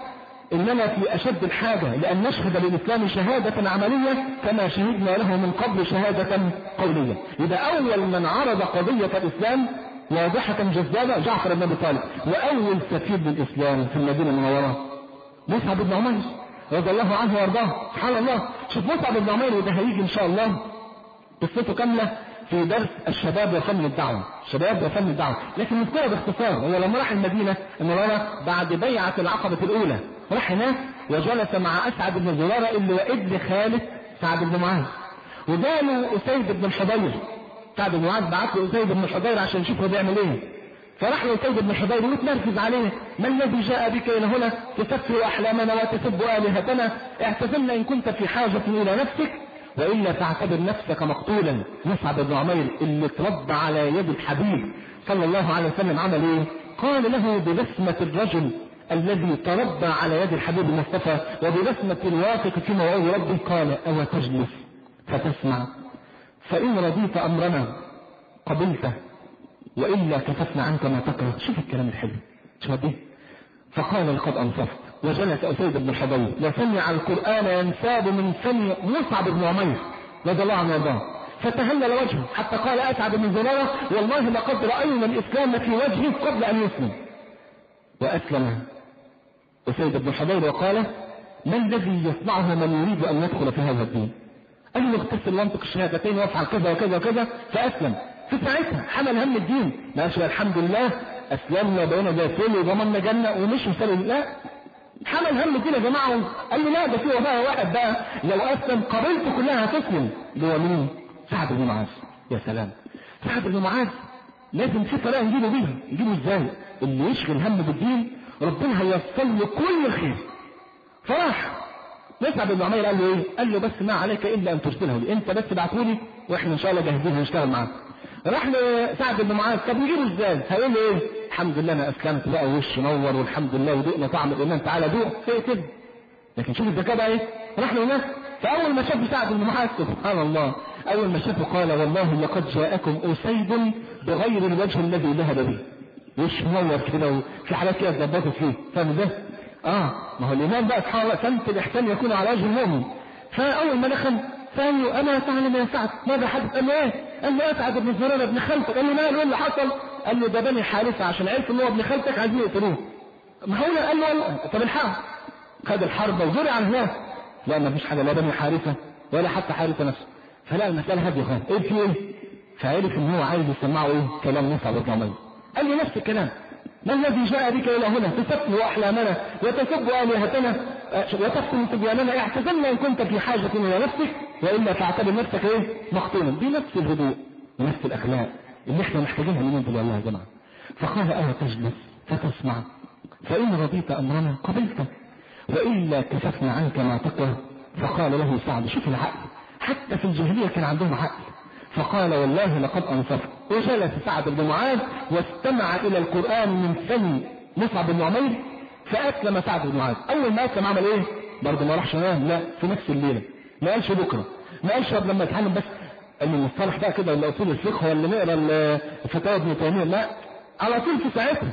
إننا في أشد الحاجة لأن نشهد للإسلام شهادة عملية كما شهدنا له من قبل شهادة قولية. يبقى أول من عرض قضية الإسلام واضحة جذابة جعفر بن أبي طالب، وأول سفير للإسلام في المدينة المنورة مصعب بن عمير رضي الله عنه وارضاه. سبحان الله، شوف مصعب بن عمير وده هيجي إن شاء الله قصته كاملة في درس الشباب وفن الدعوة، شباب وفن الدعوة، لكن نذكرها باختصار. هو لما راح المدينة المنورة بعد بيعة العقبة الأولى راح هناك وجلس مع أسعد بن زرارة اللي هو ابن خالد سعد بن معاذ، وجاله أسيد بن الحضير. سعد بن معاذ بعت له أسيد بن الحضير عشان يشوف هو بيعمل ايه، فراح له أسيد بن الحضير وتنرفز عليه: ما الذي جاء بك إلى هنا تسفه أحلامنا وتسب آلهتنا؟ اعتزلنا إن كنت في حاجة إلى نفسك وإلا تعتبر نفسك مقتولا. مصعب بن عمير اللي تربى على يد الحبيب صلى الله عليه وسلم عمل ايه؟ قال له ببسمة الرجل الذي تربى على يد الحبيب المصطفى وببسمة الواثق في موعظ ربه، قال: أو تجلس فتسمع، فإن رضيت أمرنا قبلته وإلا كففنا عنك ما تكره. شوف الكلام الحلو، شوف ده. فقال: لقد أنصفت. وجلس أسيد بن الحضير وسمع القرآن ينساب من فم مصعب بن عمير رضي الله عنه وارضاه، فتهلل وجهه حتى قال أسعد بن زرارة: والله لقد رأينا الإسلام في وجهه قبل أن يسلم. وأسلم أسيد بن الحضير وقال: ما الذي يصنعه من يريد أن يدخل في هذا الدين؟ قال له: اغتسل وانطق الشهادتين وافعل كذا وكذا وكذا. فأسلم. في ساعتها حمل هم الدين، ما قالش الحمد لله أسلمنا وبقينا زي الفل وضمننا جنة ومش مسلم، لا، حمل هم الدين يا جماعة. قال له: لا، ده في بقى واحد بقى لو أسلم قبيلته كلها هتسلم. اللي هو مين؟ سعد بن معاذ. يا سلام، سعد بن معاذ لازم في طريقة نجيبه بيها. نجيبه ازاي؟ اللي يشغل هم بالدين ربنا هيوصل له كل الخير. فراح مصعب بن عمير قال له ايه؟ قال له: بس ما عليك الا ان ترسله لي، انت بس ابعته لي واحنا ان شاء الله جاهزين هنشتغل معاك. راح لسعد بن معاذ: طب نجيبه ازاي؟ هيقول له ايه؟ الحمد لله انا اسلمت بقى ووش نور والحمد لله ودقنا طعم الايمان، تعالى دوق ايه كده. لكن شوف الذكاء بقى ايه؟ راح له هناك، فاول ما شاف سعد بن معاذ سبحان الله اول ما شافه قال: والله لقد جاءكم اسيد بغير الوجه الذي ذهب به. وش منور كده وفي حالات كده اتظبطت فيه، فاهم ده؟ اه ما هو الايمان بقى سبحان الله سمت الاحسان يكون على وجه المؤمن. فاول ما دخل قال: انا تعلم يا سعد ماذا حدث؟ قال له ايه؟ قال له: اسعد بن زرارة ابن خالتك. قال له: ماله؟ ايه اللي حصل؟ قال له: ده بني حارثة عشان عرفوا ان هو ابن خالتك عايزين يقتلوه. ما هو قال له: طب الحرب. خد الحرب وجري على الناس، لا ما فيش حاجه، لا بني حارثة ولا حتى حارثة نفسه. فلا المسألة هادية خالص. ايه في ايه؟ فعرف ان هو عايز يسمعه ايه؟ كلام مصعب بن عمير. قال له نفس الكلام: ما الذي جاء بك الى هنا تسفه احلامنا وتسب الهتنا وتفتن صبياننا؟ اعتزلنا ان كنت في حاجة الى نفسك والا فاعتبر نفسك ايه؟ مقتولا. دي نفس الهدوء ونفس الاخلاق اللي احنا محتاجينها اليومين دول والله يا جماعه. فقال: أو تجلس فتسمع، فإن رضيت أمرنا قبلته وإلا كففنا عنك ما تكره. فقال له سعد: شوف العقل، حتى في الجاهلية كان عندهم عقل. فقال: والله لقد أنصفت. وجلس سعد بن معاذ واستمع إلى القرآن من فم مصعب بن عمير فأسلم سعد بن معاذ. أول ما أسلم عمل إيه؟ برضه ما راحش نام، لا، في نفس الليلة. ما قالش بكرة، ما قالش لما يتعلم بس ان المصطلح بقى كده ولا اصول الفقه ولا نقرا فتاوى ابن تيميه، لا، على طول في ساعتها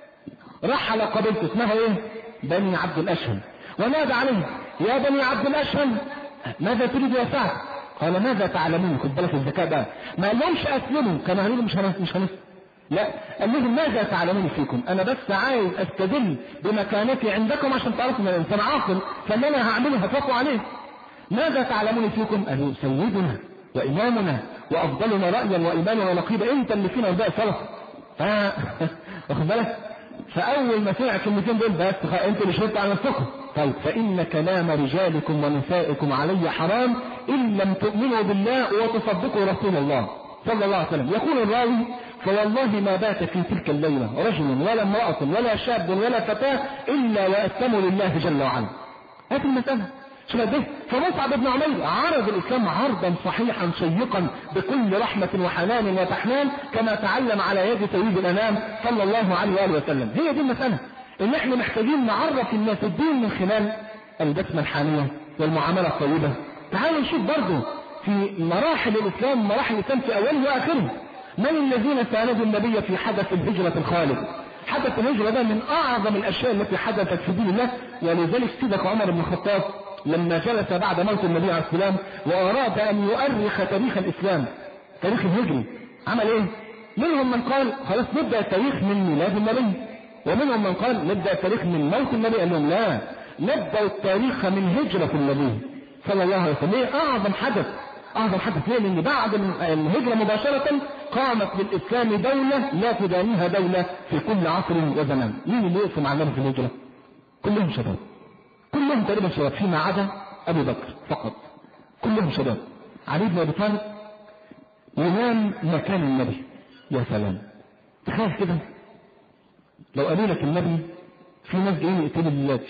راح على قبيلته اسمها ايه؟ بني عبد الاشهل، ونادى عليه: يا بني عبد الاشهل ماذا تريد يا سعد؟ قال: ماذا تعلمون؟ خد بالك الذكاء بقى، ما قالهمش اسلموا، كانوا قالوا مش هنس مش هنس لا، قال لهم: ماذا تعلمون فيكم؟ انا بس عايز استدل بمكانتي عندكم عشان تعرفوا ان الانسان عاقل، فاللي انا هعمله هتوقعوا عليه. ماذا تعلمون فيكم؟ قالوا: سيدنا وإمامنا وأفضلنا رأيا وإيمانا ونقيبا، أنت اللي فينا وده صلح. ف واخد بالك؟ فأول ما سمع الكلمتين دول بس أنت اللي شرطت على نفسكم. طيب: فإن كلام رجالكم ونسائكم علي حرام إن لم تؤمنوا بالله وتصدقوا رسول الله صلى الله عليه وسلم. يقول الراوي: فوالله ما بات في تلك الليلة رجل ولا امرأة ولا شاب ولا فتاة إلا وأسلموا لله جل وعلا. هذه المسألة. شوف ده. فمصعب بن عمير عرض الإسلام عرضا صحيحا شيقا بكل رحمة وحنان وتحنان كما تعلم على يد سيد الأنام صلى الله عليه وآله وسلم. هي دي المسألة إن احنا محتاجين نعرف الناس الدين من خلال البسمة الحانية والمعاملة الطيبة. تعالوا نشوف برضه في مراحل الإسلام، مراحل الإسلام في أوله وآخره، من الذين ساندوا النبي في حدث الهجرة الخالد؟ حدث الهجرة ده من أعظم الأشياء التي حدثت في دين الله. ولذلك سيدك عمر بن الخطاب لما جلس بعد موت النبي عليه السلام وأراد أن يؤرخ تاريخ الإسلام، تاريخ الهجري، عمل إيه؟ منهم من قال خلاص نبدأ التاريخ من ميلاد النبي، ومنهم من قال نبدأ التاريخ من موت النبي. قال لهم لا، نبدأ التاريخ من هجرة النبي صلى الله عليه وسلم. أعظم حدث، أعظم حدث ليه؟ لأن بعد الهجرة مباشرة قامت بالإسلام دولة لا تدانيها دولة في كل عصر وزمان. مين اللي يقف مع النبي في الهجرة؟ كلهم شباب، كلهم تقريبا شباب فيما عدا أبي بكر فقط، كلهم شباب. علي بن أبي طالب ينام مكان النبي. يا سلام، تخيل كده لو قالوا لك النبي في ناس جايين يقتلوا الليلات،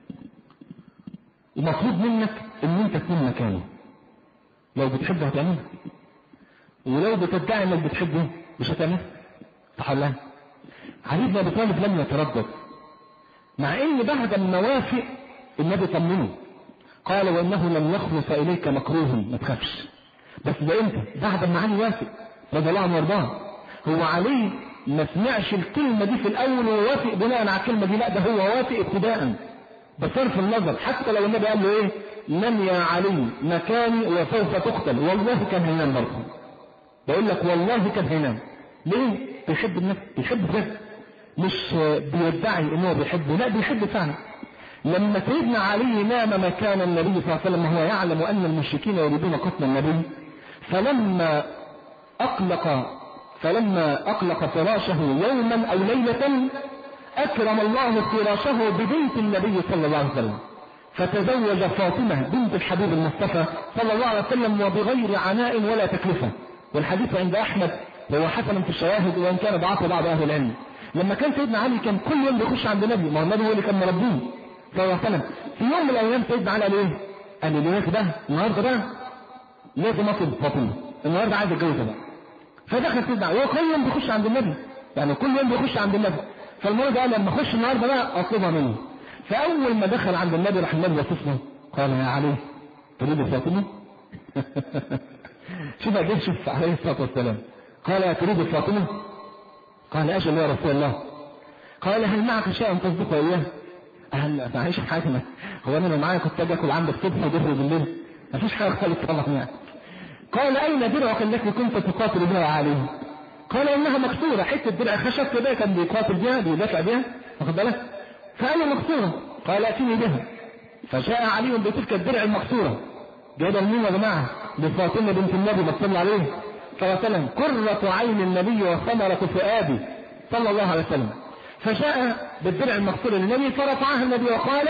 المفروض منك ان انت تكون مكانه. لو بتحبه هتعمله، ولو بتدعي انك بتحبه مش هتعمله. صح. علي بن ابي طالب لم يتردد، مع ان بعد ما وافق النبي طمنه قال وانه لم يخلص اليك مكروه، ما تخافش. بس ده امتى؟ بعد ما علي وافق رضي الله عنه وارضاه. هو علي ما سمعش الكلمه دي في الاول ووافق بناء على الكلمه دي، لا ده هو وافق ابتداء بصرف النظر. حتى لو النبي قال له ايه؟ نم يا علي مكاني وسوف تقتل، والله كان هينام برضه. بقول لك والله كان هينام. ليه؟ بيحب النبي، بيحب ده، مش بيدعي انه بيحبه، لا بيحب فعلا. لما سيدنا علي نام مكان النبي صلى الله عليه وسلم وهو يعلم ان المشركين يريدون قتل النبي، فلما اقلق فلما اقلق فراشه يوما او ليله اكرم الله فراشه ببنت النبي صلى الله عليه وسلم، فتزوج فاطمه بنت الحبيب المصطفى صلى الله عليه وسلم وبغير عناء ولا تكلفه. والحديث عند احمد وهو حسن في الشواهد وان كان ضعفه بعض اهل العلم. لما كان سيدنا علي كان كل يوم بيخش عند النبي، ما هو النبي هو اللي كان مربيه صلى الله عليه وسلم. في يوم من الايام سيدنا علي قال ايه؟ قال لي ليه ده النهارده بقى لازم اطلب فاطمه، النهارده عايز اتجوزها بقى. فدخل سيدنا علي، هو كل يوم بيخش عند النبي، يعني كل يوم بيخش عند النبي، فالمره ده قال لما اخش النهارده بقى اطلبها منه. فاول ما دخل عند النبي راح النبي يصف له قال يا علي تريد فاطمه؟ شوف قد شوف عليه الصلاه والسلام. قال يا تريد فاطمه؟ قال اجل يا رسول الله. قال هل معك شيء تصدق اياه؟ هل معيش حاجه؟ هو انا لو معايا كنت اجي اكل عندك الصبح وظهر بالليل؟ مفيش حاجه خالص طبعا يعني. قال اين درعك التي كنت تقاتل بها يا علي؟ قال انها مكسوره، حته درع خشب كده كان بيقاتل بها بيدافع بها، واخد بالك؟ فقال مكسوره. قال اتيني بها. فجاء علي بتلك الدرع المكسوره، جايبها لمين يا جماعه؟ لفاطمه بنت النبي صلى الله عليه وسلم، قرة عين النبي وثمرة فؤاده صلى الله عليه وسلم. فجاء بالدرع المكسور للنبي فرفعها النبي وقال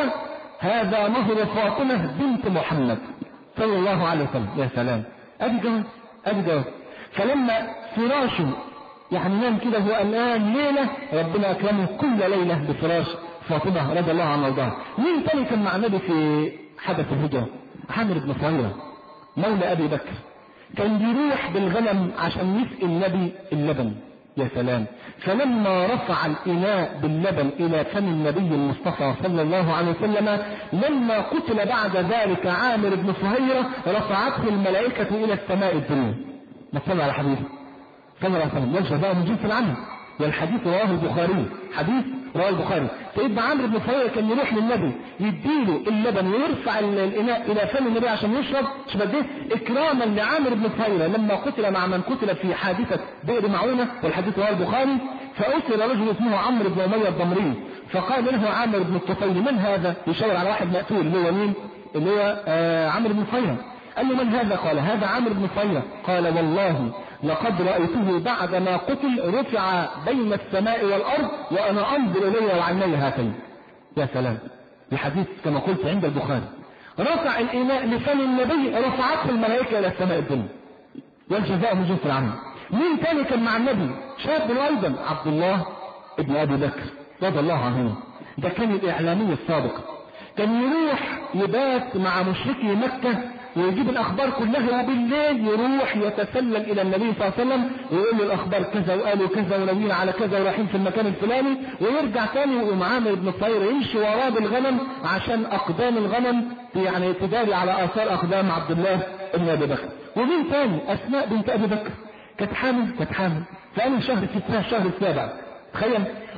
هذا مهر فاطمة بنت محمد صلى الله عليه وسلم. يا سلام، ادي جواز، ادي جواز. فلما فراشه يعني نام كده هو الان ليله ربنا اكرمه كل ليله بفراش فاطمه رضي الله عنها وارضاها. مين تاني كان مع النبي في حدث الهجره؟ عامر بن فهيرة مولى ابي بكر، كان بيروح بالغنم عشان يسقي النبي اللبن. يا سلام. فلما رفع الإناء باللبن إلى فم النبي المصطفى صلى الله عليه وسلم، لما قتل بعد ذلك عامر بن فهيرة رفعته الملائكة إلى السماء الدنيا. ما صلى على حديث صلى الله عليه وسلم، والجزاء من جنس العمل. والحديث رواه البخاري، حديث رواه البخاري. سيدنا عامر بن فهيرة كان يروح للنبي يديله اللبن ويرفع الإناء إلى فم النبي عشان يشرب. شوف قد ايه إكراما لعامر بن فهيرة لما قتل مع من قتل في حادثة بئر معونة، والحديث رواه البخاري. فأسر رجل اسمه عمرو بن أمية الضمري، فقال له عامر بن الطفيل من هذا؟ يشاور على واحد مقتول اللي هو مين؟ اللي هو آه عمرو بن فهيرة. قال له من هذا؟ قال هذا عمرو بن فهيرة. قال والله لقد رأيته بعد ما قتل رفع بين السماء والأرض وأنا أنظر إليه وعيني هاتين. يا سلام. الحديث كما قلت عند البخاري، رفع الإناء لفم النبي رفعته الملائكة إلى السماء الدنيا، والجزاء من جنس العمل. مين تاني كان مع النبي؟ شاب أيضا، عبد الله ابن أبي بكر رضي الله عنه. ده كان الإعلامي السابق، كان يروح يبات مع مشركي مكة ويجيب الأخبار كلها، وبالليل يروح يتسلل إلى النبي صلى الله عليه وسلم ويقول له الأخبار كذا وقالوا كذا ونبينا على كذا ورايحين في المكان الفلاني، ويرجع تاني ويقوم عامر بن فهيرة يمشي وراه بالغنم عشان أقدام الغنم يعني تداري على آثار أقدام عبد الله بن أبي بكر. ومين تاني؟ أسماء بنت أبي بكر كانت حامل، كانت حامل فأنا شهر ستة شهر السابع، تخيل.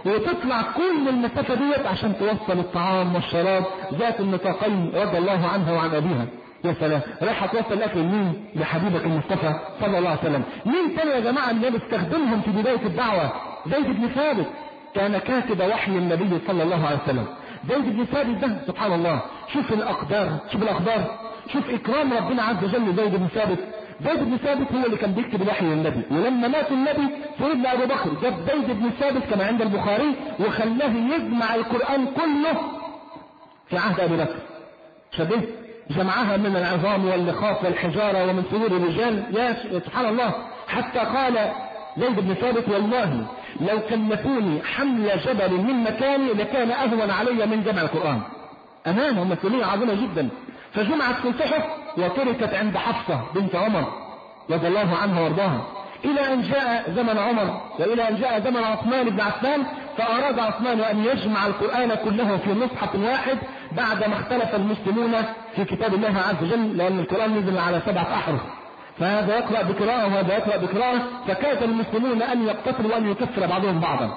وتطلع كل المسافة ديت عشان توصل الطعام والشراب ذات النطاقين رضي الله عنها وعن أبيها. يا سلام، رايح توصل الأكل لمين؟ لحبيبك المصطفى صلى الله عليه وسلم. مين تاني يا جماعة اللي بيستخدمهم في بداية الدعوة؟ زيد بن ثابت، كان كاتب وحي النبي صلى الله عليه وسلم. زيد بن ثابت ده سبحان الله، شوف الأقدار، شوف الأخبار، شوف إكرام ربنا عز وجل زيد بن ثابت. زيد بن ثابت هو اللي كان بيكتب الوحي للنبي، ولما مات النبي سيدنا أبو بكر جاب زيد بن ثابت كما عند البخاري وخلاه يجمع القرآن كله في عهد أبي بكر. شبه جمعها من العظام واللخاف والحجارة ومن صدور الرجال. يا سبحان الله، حتى قال زيد بن ثابت والله لو كلفوني حمل جبل من مكاني لكان أهون علي من جمع القرآن. أمانة ومسؤولية عظيمة جدا. فجمعت في الصحف وتركت عند حفصة بنت عمر رضي الله عنها وارضاها، إلى أن جاء زمن عمر وإلى أن جاء زمن عثمان بن عفان، فأراد عثمان أن يجمع القرآن كله في مصحف واحد بعدما اختلف المسلمون في كتاب الله عز وجل، لأن القرآن نزل على سبعة أحرف، فهذا يقرأ بقراءة وهذا يقرأ بقراءة، فكاد المسلمون أن يقتتلوا وأن يكفر بعضهم بعضا.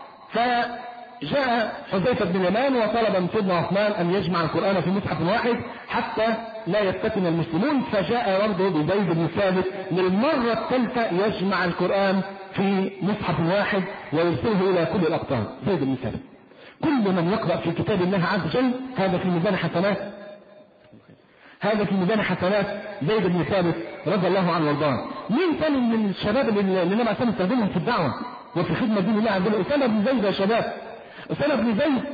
فجاء حذيفة بن اليمان وطلب من سيدنا عثمان أن يجمع القرآن في مصحف واحد حتى لا يفتتن المسلمون، فجاء برضه بزيد بن ثابت للمرة الثالثة يجمع القرآن في مصحف واحد ويرسله إلى كل الأقطار. زيد بن ثابت كل من يقرأ في كتاب الله عز وجل هذا في ميزان حسنات، هذا في ميزان حسنات زيد بن ثابت رضي الله عنه وارضاه. مين ثاني من الشباب اللي اللي نبع سنة استخدمهم في الدعوة وفي خدمة دين الله عز وجل؟ أسامة بن زيد يا شباب. أسامة بن زيد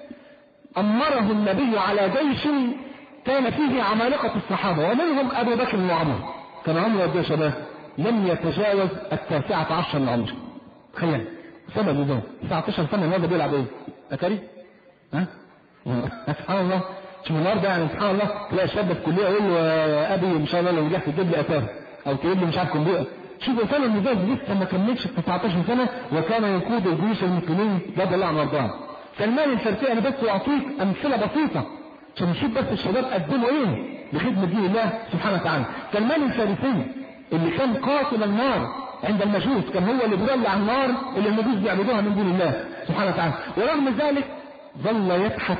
أمره النبي على جيش كان فيه عمالقة الصحابة ومنهم أبو بكر وعمر. كان عمره قد ايه يا شباب؟ لم يتجاوز التاسعة عشر من عمره. تخيل أسامة بن زيد تسعة عشر سنة النهارده بيلعب ايه؟ أتاري؟ ها؟ سبحان الله. شوف النهارده يعني سبحان الله تلاقي شاب في الكلية يقول له يا أبي إن شاء الله لو نجحت تجيب لي أتاري أو تجيب لي مش عارف كمبيوتر. شوف أسامة بن زيد لسه ما كملش تسعة عشر سنة وكان يقود جيوش المسلمين رضي الله عنه وارضاه. سلمان الفارسي، أنا بس أعطيك أمثلة بسيطة عشان نشوف بس الشباب قدموا إيه لخدمة دين الله سبحانه وتعالى. سلمان الفارسي اللي كان قاتل النار عند المجوس، كان هو اللي بيولع النار اللي المجوس بيعبدوها من دون الله سبحانه وتعالى، ورغم ذلك ظل يبحث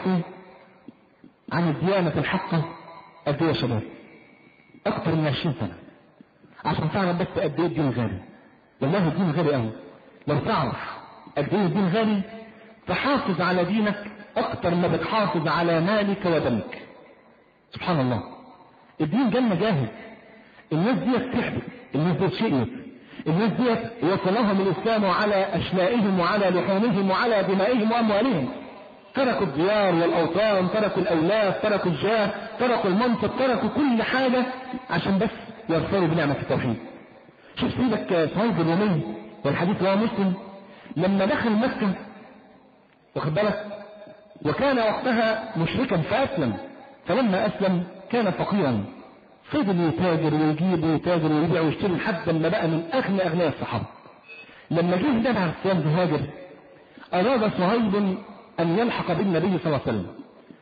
عن الديانة الحقة قد ايه يا شباب؟ أكثر من عشرين سنة عشان تعرف بس قد ايه الدين غالي. والله الدين غالي قوي. لو تعرف قد ايه الدين غالي تحافظ على دينك أكثر ما بتحافظ على مالك ودمك. سبحان الله. الدين جنة جاهز. الناس ديت تحبط، الناس ديت شئت، الناس ديت وصلهم الإسلام على أشلائهم وعلى لحومهم وعلى دمائهم وأموالهم. تركوا الديار والأوطان، تركوا الأولاد، تركوا الجاه، تركوا المنصب، تركوا كل حاجة عشان بس يرسلوا بنعمة التوحيد. شوف سيدك صهيب الرومي والحديث رواه مسلم لما دخل مكة، واخد بالك، وكان وقتها مشركا فأسلم، فلما أسلم كان فقيرا، فضل يتاجر ويجيب ويتاجر ويبيع ويشتري لحد ما بقى من أغنى أغنياء الصحابة. لما جه النبي عليه الصلاة والسلام هاجر أراد صهيب أن يلحق بالنبي صلى الله عليه وسلم،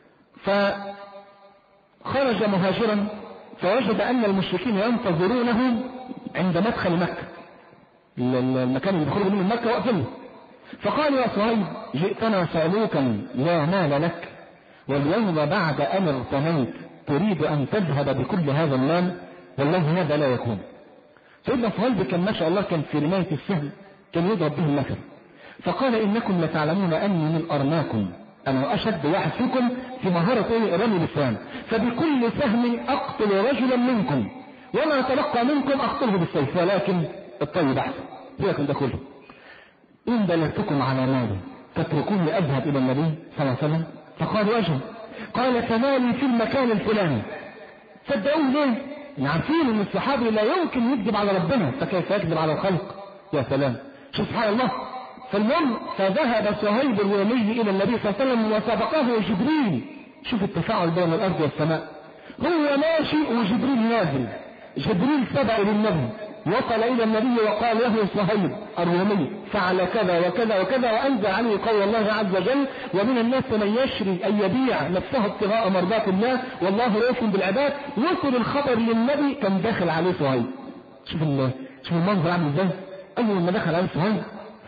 فخرج مهاجرا فوجد أن المشركين ينتظرونه عند مدخل مكة، المكان اللي بيخرج منه مكة وقفله. فقال يا صهيب جئتنا سألوكا لا مال لك، واليوم بعد أن اغتنيت تريد أن تذهب بكل هذا المال؟ والله هذا لا يكون. سيدنا صهيب كان ما شاء الله كان في رماية السهم كان يضرب به المثل، فقال إنكم لتعلمون أني من أرماكم، أنا أشد واحد فيكم في مهارة رمي السهم، فبكل سهم أقتل رجلا منكم وما أتلقى منكم أقتله بالسيف، ولكن الطيب أحسن. فيكم ده كله. إن دلتكم على مالي تتركوني أذهب إلى النبي صلى الله عليه وسلم؟ فقالوا أجل. قال فمالي في المكان الفلاني. صدقوه ليه؟ عارفين ان الصحابي لا يمكن يكذب على ربنا، فكيف يكذب على الخلق؟ يا سلام، شوف سبحان الله. فالمهم فذهب صهيب الرومي الى النبي صلى الله عليه وسلم وسبقه جبريل. شوف التفاعل بين الارض والسماء، هو ماشي وجبريل نازل. جبريل سبق للنبي وصل الى النبي وقال له صهيب الرومي فعل كذا وكذا وكذا، وانزل عليه قول الله عز وجل ومن الناس من يشري ان يبيع نفسه ابتغاء مرضات الله والله رؤوف بالعباد. وصل الخبر للنبي كان داخل عليه صهيب. شوف شوف المنظر عامل ازاي. اول ما دخل عليه صهيب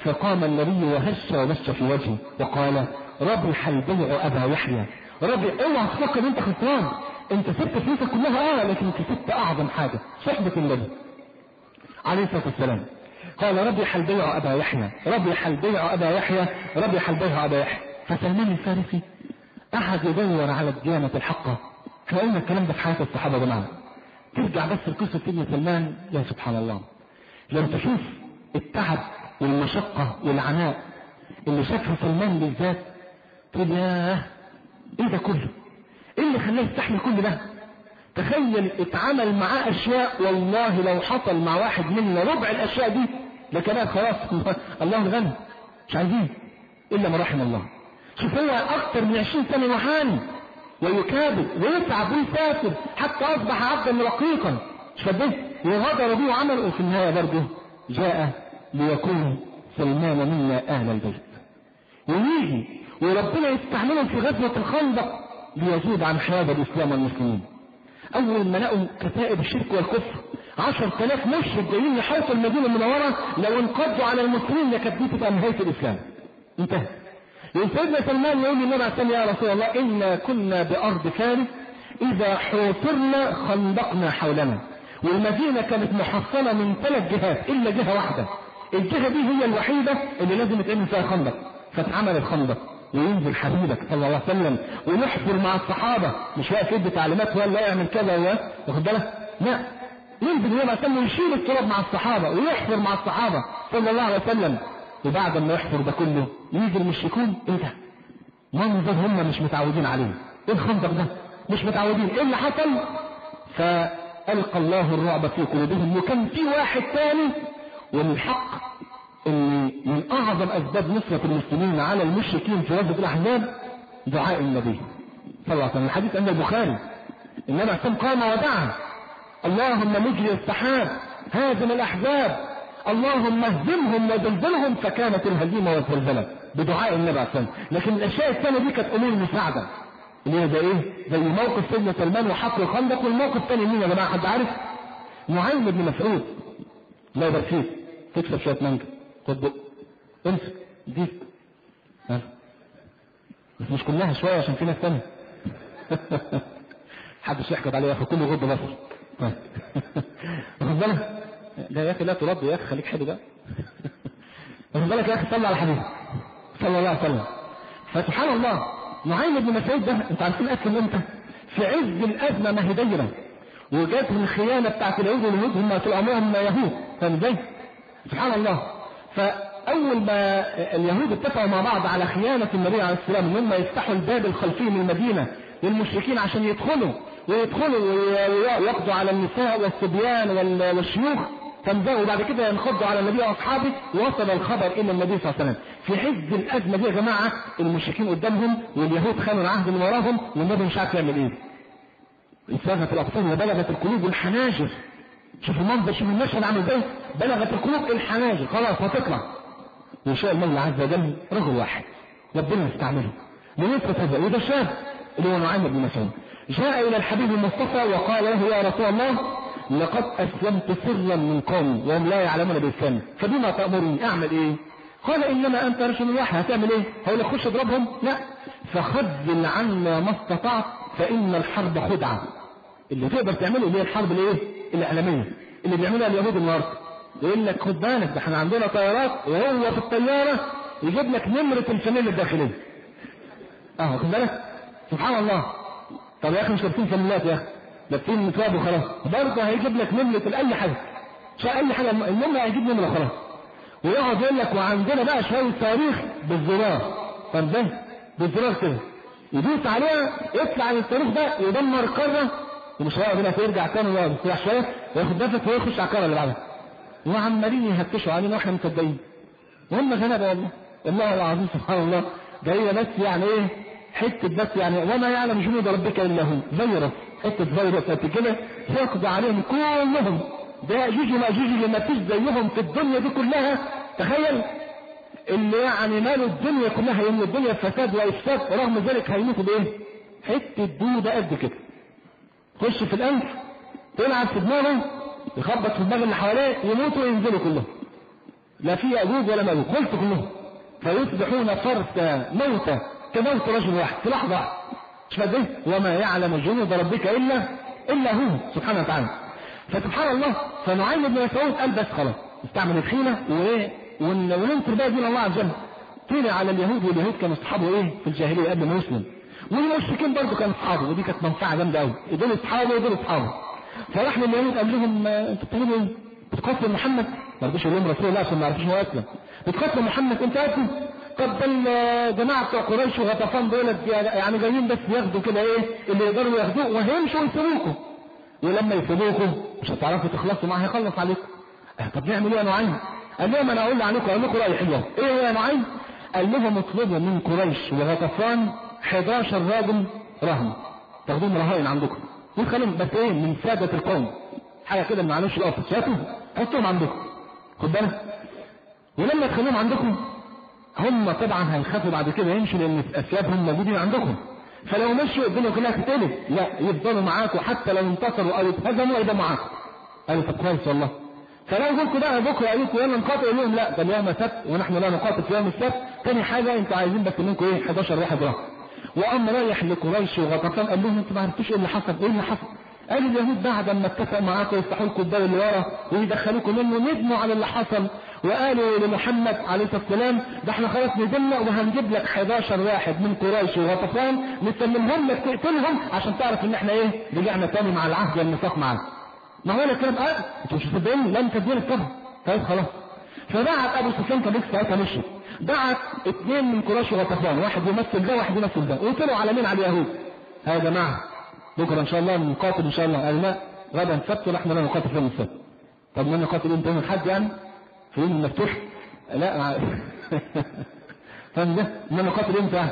فقام النبي وهش ومش في وجهه وقال ربح البيع أبا يحيى. ربح، اوعى تفكر انت خسران، انت سبت فلوسك كلها اه لكن انت سبت اعظم حاجة، صحبة النبي عليه الصلاة والسلام. قال ربح البيع أبا يحيى، ربح البيع أبا يحيى، ربح البيع أبا يحيى. فسلمان الفارسي أحد يدور على الديانة الحقة. احنا قلنا الكلام ده في حياة الصحابة يا جماعة. ترجع بس لقصة سيدنا سلمان، يا سبحان الله، لو تشوف التعب والمشقة والعناء اللي شافه سلمان بالذات تقول ياه ايه ده كله؟ ايه اللي خلاه يستحمل كل ده؟ تخيل اتعمل معاه اشياء والله لو حصل مع واحد منا ربع الاشياء دي لكان خلاص الله الغني مش عايزين الا ما رحم الله. شوف هو اكثر من عشرين سنة يعاني ويكابد ويتعب ويسافر حتى اصبح عبدا رقيقا، مش فده وغدر به وعمل، وفي النهاية برضه جاء ليكون سلمان منا اهل البيت، ويجي وربنا يستعمله في غزوة الخندق ليزيد عن حياة الاسلام والمسلمين. اول ما لقوا كتائب الشرك والكفر عشر تلاف مشرك جايين يحاصروا المدينة المنورة، لو انقضوا على المسلمين لكانت دي تبقى نهاية الاسلام، انتهى. سيدنا سلمان يقول للنبي عليه الصلاة يا رسول الله إنا كنا بأرض فارس إذا حوصرنا خندقنا حولنا، والمدينة كانت محصنة من ثلاث جهات إلا جهة واحدة، الجهة دي هي الوحيدة اللي لازم يتعمل فيها خندق، فاتعمل الخندق وينزل حبيبك صلى الله عليه وسلم ونحفر مع الصحابة، مش واقف يدي تعليمات ولا يعمل كذا واخد بالك، لا ينزل النبي عليه الصلاة ويشيل التراب مع الصحابة ويحفر مع الصحابة صلى الله عليه وسلم. وبعد ما يحفر ده كله يجي المشركون ايه ده؟ منظر هم مش متعودين عليه، ايه الخندق ده؟ مش متعودين، ايه اللي حصل؟ فألقى الله الرعب في قلوبهم. وكان في واحد ثاني، والحق ان من اعظم اسباب نصرة المسلمين على المشركين في غزوة الاحزاب دعاء النبي صلى الله عليه وسلم. الحديث عند البخاري النبي عليه الصلاة والسلام قام ودعا اللهم مجري السحاب هازم الاحزاب اللهم اهزمهم وزلزلهم، فكانت الهزيمة والزلزلة بدعاء النبي عليه الصلاة والسلام. لكن الاشياء الثانية دي كانت امور مساعدة، اللي هي زي ايه؟ زي موقف سيدنا سلمان وحفر الخندق. والموقف الثاني مين يا جماعة؟ حد عارف؟ نعيم بن مسعود لا يبقى فيه تكسب شوية مانجا، خد بق امسك دي ها بس مش كلها شوية عشان في ناس ثانية حدش يحقد عليه يا اخي، كله غض بصر. طيب واخد بالك؟ لا يا اخي لا تربي يا اخي، خليك حلو بقى واخد بالك يا اخي؟ صلى على الحبيب صلى الله عليه وسلم. فسبحان الله نعيم بن مسعود ده انت عارفين اسلم امتى؟ في عز الازمه، ما هي دايره وجاتهم الخيانه بتاعت اليهود، واليهود هم طول عمرهم يهود، فاهم ازاي؟ سبحان الله. فاول ما اليهود اتفقوا مع بعض على خيانه النبي عليه السلام ان هم يفتحوا الباب الخلفي من المدينه للمشركين عشان يدخلوا ويدخلوا ويقضوا على النساء والصبيان والشيوخ، فانزلوا وبعد كده ينخضوا على النبي واصحابه، وصل الخبر الى النبي صلى الله عليه وسلم. في عز الازمه دي يا جماعه المشركين قدامهم واليهود خانوا العهد من وراهم، والنبي مش عارف يعمل ايه. انساغت الابصار وبلغت القلوب الحناجر. شوف المنظر، شوف المشهد عامل ازاي، بلغت القلوب الحناجر، خلاص هتطلع. وشاء الله عز وجل رجل واحد ربنا يستعمله لنصرة هذا، وده شاب اللي هو نعيم بن مسعود جاء الى الحبيب المصطفى وقال له يا رسول الله لقد اسلمت سرا من قومي وهم لا يعلمون بالاسلام، فبما تأمرني اعمل ايه؟ قال انما انت رجل واحد، هتعمل ايه؟ هقول لك خش اضربهم؟ لا، فخذل عنا ما استطعت فان الحرب خدعه. اللي تقدر تعمله اللي هي الحرب الايه؟ الاعلاميه اللي بيعملها اليهود النهارده، يقول لك خد بالك ده احنا عندنا طيارات، وهو في الطياره يجيب لك نمره الفانيلا الداخليه. اه خد بالك سبحان الله. طب يا اخي مش لابسين فانيلات يا اخي، لابسين متواب وخلاص، برضه هيجيب لك نمره اي حاجه، مش اي حاجه، المهم هيجيب نمره خلاص. ويقعد يقول لك وعندنا بقى شويه صواريخ بالزرار، طب ده بالزرار كده يدوس عليها يطلع الصاروخ ده يدمر قاره، ومش هيقعد هنا يرجع تاني ويقعد يستريح شويه وياخد نفس ويخش على القاره اللي بعدها، وعمالين يهتشوا علينا واحنا مصدقين، وهم غلابه والله والله العظيم سبحان الله. جايه بس يعني ايه حته بس يعني وما يعلم جنود ربك الا هو، فيروس حته فيروس قد كده يقضي عليهم كلهم. ده يأجوج ومأجوج اللي ما فيش زيهم في الدنيا دي كلها، تخيل اللي يعني مالوا الدنيا كلها، يوم الدنيا فساد وافساد، ورغم ذلك هيموتوا بايه؟ حته دوده قد كده خش في الانف تلعب في دماغه يخبط في دماغ اللي حواليه يموتوا وينزلوا كلهم. لا في يأجوج ولا مأجوج، قلت كلهم فيصبحون فرسا موتى كموت رجل واحد في لحظة واحدة. مش فاهم ايه؟ وما يعلم جنود ربك الا الا هو سبحانه وتعالى. فسبحان الله، فنعيم بن مسعود قال بس خلاص استعمل الخيانة وايه وننصر بقى دين الله عز وجل. طلع على اليهود، واليهود كانوا اصحابه ايه في الجاهليه قبل ما يسلم، والمشركين برضه كانوا اصحابه، ودي كانت منفعه جامده قوي، دول اصحابه ودول اصحابه. فراح لليهود قال لهم انتوا بتعملوا ايه؟ بتقاتلوا محمد؟ ما رضوش يقول لهم رسول الله عشان ما يعرفوش هو اسلم. بتقاتلوا محمد انت اسلم؟ طب الجماعه بتوع قريش وغطفان دول يعني جايين بس ياخدوا كده ايه اللي يقدروا ياخدوه وهيمشوا ويسيبوكم، ولما يسيبوكم مش هتعرفوا تخلصوا معاه، هيخلص عليكم. اه طب نعمل ايه يا نعيم؟ قال لهم انا اقول عليكم اقول لكم راي حلو. ايه هو يا نعيم؟ قال لهم اطلبوا من قريش وغطفان حداشر راجل رهن تاخدوهم رهائن عندكم وتخليهم بس ايه من ساده القوم، حاجه كده ما علوش القفص، شاتوا حطوهم عندكم، خد بالك. ولما تخليهم عندكم هم طبعا هيخافوا بعد كده يمشوا لان اسيادهم موجودين عندكم، فلو مشوا الدنيا كلها تتقلب، لا يفضلوا معاكم حتى لو انتصروا او اتهزموا يبقى معاكم. قالوا طب كويس والله. فلو قلتوا بقى بكره قالوا لكم يلا نقاتل، يقول لهم لا ده اليوم سبت ونحن لا نقاتل في يوم السبت. ثاني حاجه انتوا عايزين بس منكم ايه حداشر واحد راح. وقام رايح لقريش وغطفان قال لهم انتوا ما عرفتوش ايه اللي حصل؟ ايه اللي حصل؟ قال اليهود بعد ما اتفقوا معاكم يفتحوا لكم الباب اللي ورا ويدخلوكم منه ندموا على اللي حصل، وقالوا لمحمد عليه الصلاه والسلام ده احنا خلاص ندمنا وهنجيب لك حداشر واحد من قريش وغطفان نسلمهم لك تقتلهم عشان تعرف ان احنا ايه رجعنا تاني مع العهد والميثاق معاك. ما هو الكلام اه انتوا مش مصدقين؟ لا مصدقين الكلام. طيب خلاص. فبعت ابو سفيان كان لسه ساعتها مشي، بعت اثنين من قريش وغطفان، واحد يمثل ده واحد يمثل ده، وطلعوا على مين؟ على اليهود. ها يا جماعه بكره ان شاء الله نقاتل ان شاء الله. قال لا غدا السبت ونحن لا نقاتل في يوم السبت. طب ما نقاتل امتى؟ يوم الاحد يعني؟ في يوم المفتوح؟ لا فاهم ده؟ ما نقاتل امتى؟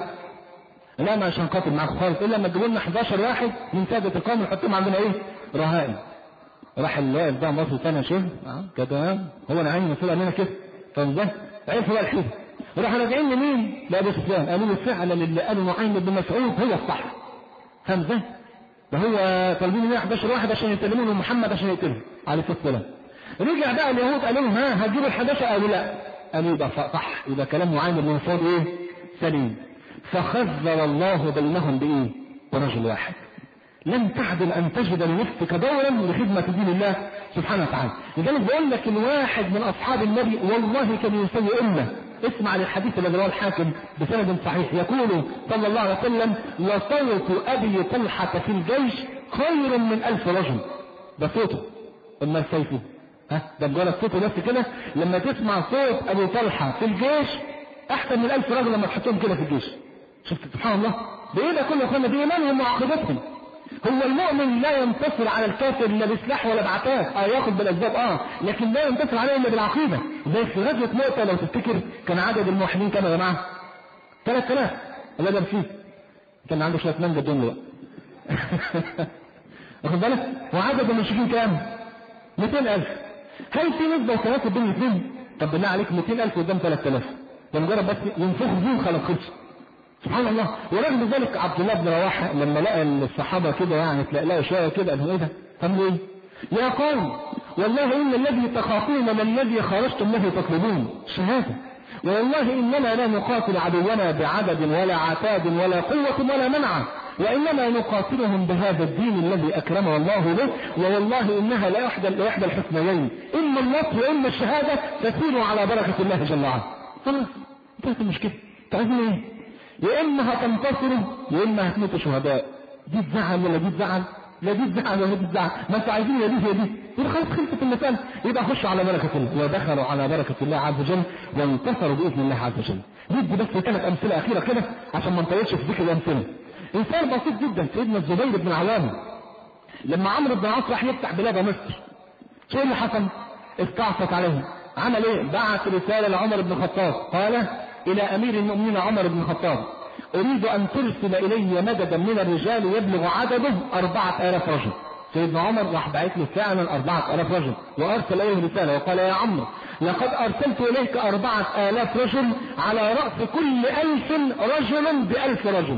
لا مش هنقاتل معاكم خالص الا لما تجيبوا لنا حداشر واحد من ساده القوم نحطهم عندنا ايه؟ رهائن. راح الواقف ده مصر ثاني شهر اه كده هو انا عيني مسؤول عننا كده. فاهم ده؟ عرفوا بقى الحين. راحوا راجعين لمين؟ لابو سفيان، قالوا له فعلا اللي قالوا نعيم بن مسعود هو الصح. فاهم ده؟ ده هو طالبين منه حداشر واحد عشان يسلموا له محمد عشان يقتله عليه الصلاه والسلام. رجع بقى اليهود قالوا لهم ها هتجيبوا ال حداشر؟ قالوا لا. قالوا يبقى صح، يبقى كلام نعيم بن مسعود ايه؟ سليم. فخذل الله بينهم بايه؟ برجل واحد. لم تعدل ان تجد لنفسك دورا لخدمه دين الله سبحانه وتعالى. لذلك بقول لك الواحد من اصحاب النبي والله كان يسوي امه. اسمع للحديث الذي رواه الحاكم بسند صحيح، يقول صلى الله عليه وسلم لصوت ابي طلحه في الجيش خير من الف رجل. ده صوته اما سيفه ها ده مجرد صوته بس كده. لما تسمع صوت ابو طلحه في الجيش احسن من الف رجل لما تحطهم كده في الجيش. شفت سبحان الله؟ بايه ده كله؟ اخوانا بايمانهم وعقيدتهم. هو المؤمن لا ينتصر على الكافر لا بسلاح ولا بعتاد، اه ياخد بالاسباب اه لكن لا ينتصر عليه الا بالعقيده. زي في غزوه مؤتة لو تفتكر كان عدد الموحدين كام يا جماعه؟ ثلاث آلاف. الله ده فيه كان عنده شويه مانجا الدنيا بقى واخد بالك؟ وعدد المشركين كام؟ مئتين ألف. هل في نسبه وتناسب بين الاثنين؟ طب بالله عليك مئتين ألف قدام ثلاث آلاف، ده مجرد بس ينفخوا فيهم خلاص خلص. سبحان الله. ورغم ذلك عبد الله بن رواحه لما لقى الصحابه كده يعني تلاقوا شويه كده قالوا ايه ده؟ قالوا ايه؟ يا قوم والله ان الذي تخافون من الذي خرجتم له تطلبون شهاده، والله اننا لا نقاتل عدونا بعدد ولا عتاد ولا قوه ولا منع، وانما نقاتلهم بهذا الدين الذي اكرمه الله به، ووالله انها لا احدى لا احدى الحسنيين، اما النصر واما الشهاده تسير على بركه الله جل وعلا. خلاص انتهت المشكله. تعرفين ايه؟ يا اما هتنتصروا يا اما هتموتوا شهداء. دي تزعل ولا دي تزعل؟ لا دي تزعل ولا دي تزعل. ما انتوا عايزين يا دي يا دي. يبقى خلاص خلصت المسألة. يبقى خشوا على بركة الله ودخلوا على بركة الله عز وجل وانتصروا بإذن الله عز وجل. ندي بس ثلاث أمثلة أخيرة كده عشان ما نطولش في ذكر الأمثلة. إنسان بسيط جدا سيدنا الزبير بن العوام لما عمرو بن العاص راح يفتح بلاد مصر شو اللي حصل؟ استعصت عليه. عمل ايه؟ بعث رسالة لعمر بن الخطاب قال الى امير المؤمنين عمر بن الخطاب اريد ان ترسل الي مددا من الرجال يبلغ عدده اربعة الاف رجل. سيدنا عمر راح بعث له فعلا اربعة الاف رجل وارسل اليه رسالة وقال يا عمرو لقد ارسلت اليك اربعة الاف رجل على رأس كل الف رجل بالف رجل.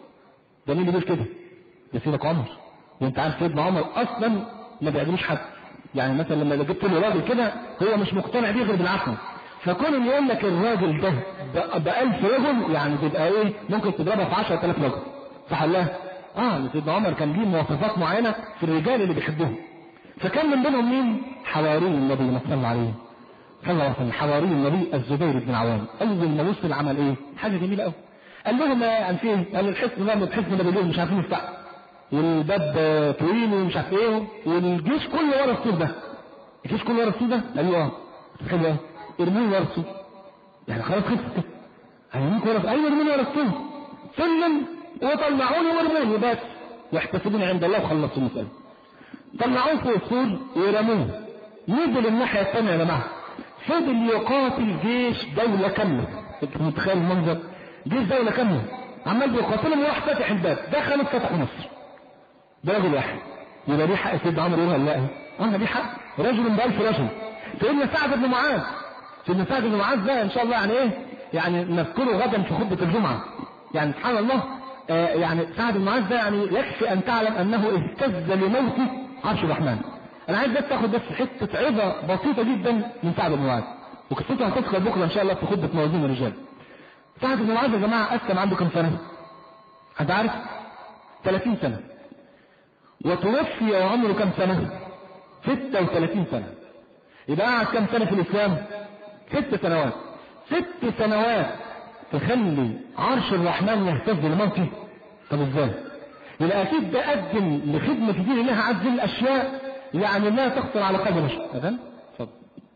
ده مين اللي بيقول كده؟ ده سيدك عمر. وانت عارف سيدنا عمر اصلا ما بيعجبوش حد. يعني مثلا لما جبت له راجل كده هو مش مقتنع بيه غير بالعقل، فكون ان يقول لك الراجل ده بألف رجل يعني تبقى ايه؟ ممكن تضربها في عشرة آلاف رجل. صح ولا لا؟ اه سيدنا عمر كان ليه مواصفات معينه في الرجال اللي بيحبوهم. فكان من بينهم مين؟ حواري النبي ما صلى الله عليه صلى الله عليه وسلم. حواري النبي الزبير بن عوام. اول ما وصل عمل ايه؟ حاجه جميله قوي. قال لهم عن فين؟ قال الحصن ده الحصن ده بالليل مش عارفين يفتحوا. والباب طويل ومش عارف ايه، والجيش كله ورا السور ده. الجيش كله ورا السور ده؟ ايوه. تخيل ايه؟ ارموني ورا السور. يعني خلاص خلصت. هيرموني ورا ايوه ارموني ورا السور. سلم وطلعوني وارموني بس. يحتسبون عند الله وخلصوا المسألة. طلعوه فوق السور ورموه. نزل الناحية الثانية يا جماعة. فضل يقاتل جيش دولة كاملة. انت متخيل المنظر؟ جيش دولة كاملة عمال بيقاتلهم وراح فاتح الباب. دخلوا فتحوا مصر. ده رجل واحد. يبقى ليه حق سيدنا عمر يقول لا؟ اه ليه حق. رجل بألف رجل. سيدنا سعد بن معاذ. سيدنا سعد بن معاذ ده ان شاء الله يعني ايه؟ يعني نذكره غدا في خطبة الجمعة. يعني سبحان الله آه يعني سعد بن معاذ ده يعني يكفي ان تعلم انه اهتز لموته عرش الرحمن. انا عايز بس تاخد بس حته عظه بسيطه جدا من سعد بن معاذ، وقصته هتذكر بكره ان شاء الله في خطبه موازين الرجال. سعد بن معاذ يا جماعه اسلم عنده كم سنه؟ حد عارف؟ ثلاثين سنه. وتوفي وعمره كم سنه؟ ستة وثلاثين سنه. يبقى قعد كم سنه في الاسلام؟ ست سنوات. ست سنوات تخلي عرش الرحمن يهتز لموته؟ طب ازاي؟ يبقى اكيد ده قدم لخدمه دين الله عز وجل اشياء يعني لا تخطر على قلب بشر. اذن اتفضل.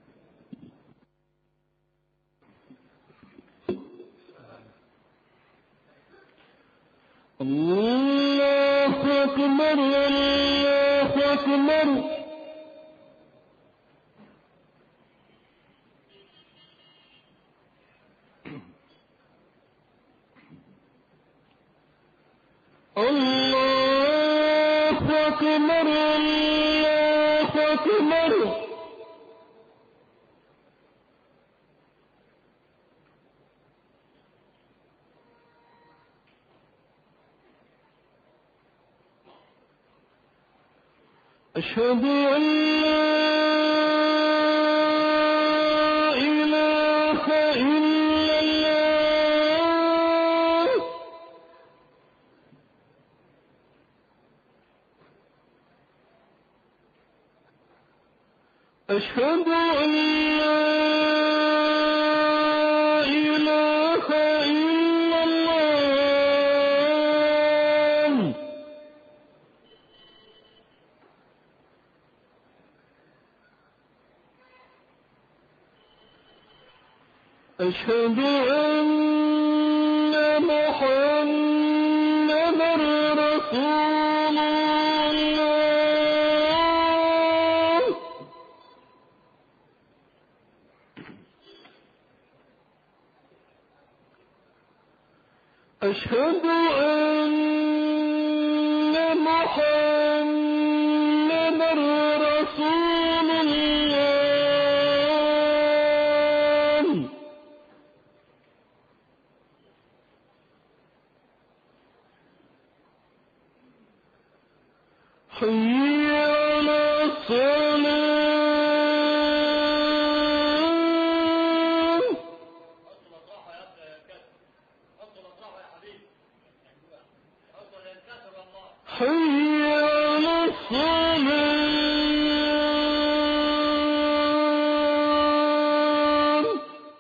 الله اكبر الله اكبر. الله أكبر الله أكبر. أشهد أن لا إله إلا الله. أشهد أن لا إله إلا الله. أشهد أن محمدا رسول الله. أشهد أن محمدا رسول الله. حي على الصلاة. حي على الصلاة.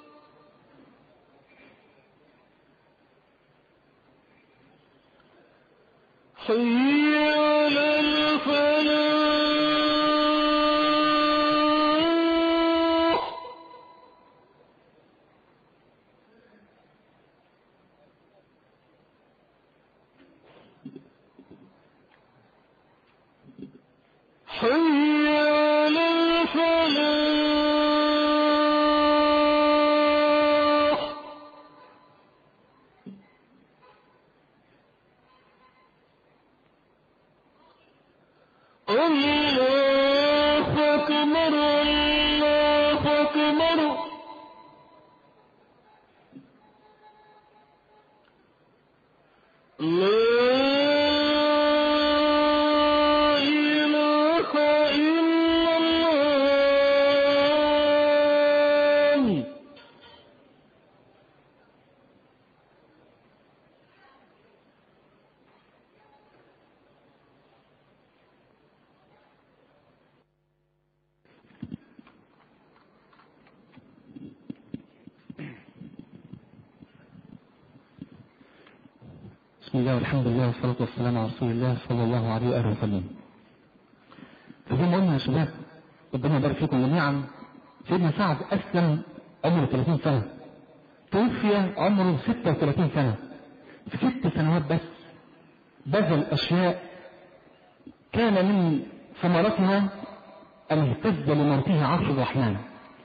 حي على الفلاح. حي على الفلاح. الله أكبر الله أكبر. لا إله إلا الله. بسم الله والحمد لله والصلاة والسلام على رسول الله صلى الله عليه وآله وسلم. فزي ما قلنا يا شباب ربنا يبارك فيكم جميعا، سيدنا سعد أسلم عمره ثلاثين سنة، توفي عمره ستة وثلاثين سنة. في ست سنوات بس بذل أشياء كان من ثمرتها أن اهتز لموته عرش الرحمن،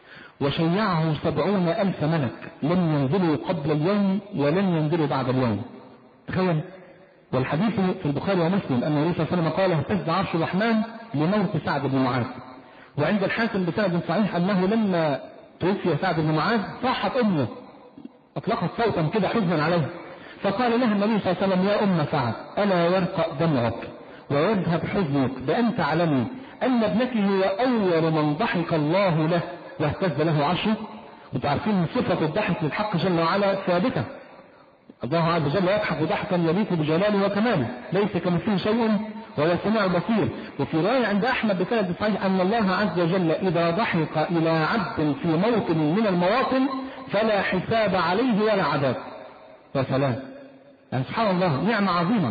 وشيعه سبعون ألف ملك لم ينزلوا قبل اليوم ولن ينزلوا بعد اليوم. تخيل. والحديث في البخاري ومسلم أن النبي صلى الله عليه وسلم قال اهتز عرش الرحمن لموت سعد بن معاذ. وعند الحاكم بسند صحيح أنه لما توفي سعد بن معاذ صاحت أمه، أطلقت صوتا كده حزنا عليه، فقال لها النبي صلى الله عليه وسلم يا أم سعد ألا يرقى دمعك ويذهب حزنك بأن تعلمي أن ابنك هو أول من ضحك الله له واهتز له عرشه. وتعرفين صفة الضحك للحق جل وعلا ثابتة، الله عز وجل يضحك ضحكا يليق بجلاله وكماله، ليس كمثله شيء وهو السميع البصير. وفي رواية عند أحمد بسند صحيح أن الله عز وجل إذا ضحك إلى عبد في موطن من المواطن فلا حساب عليه ولا عذاب. وسلام. يعني سبحان الله نعمة عظيمة.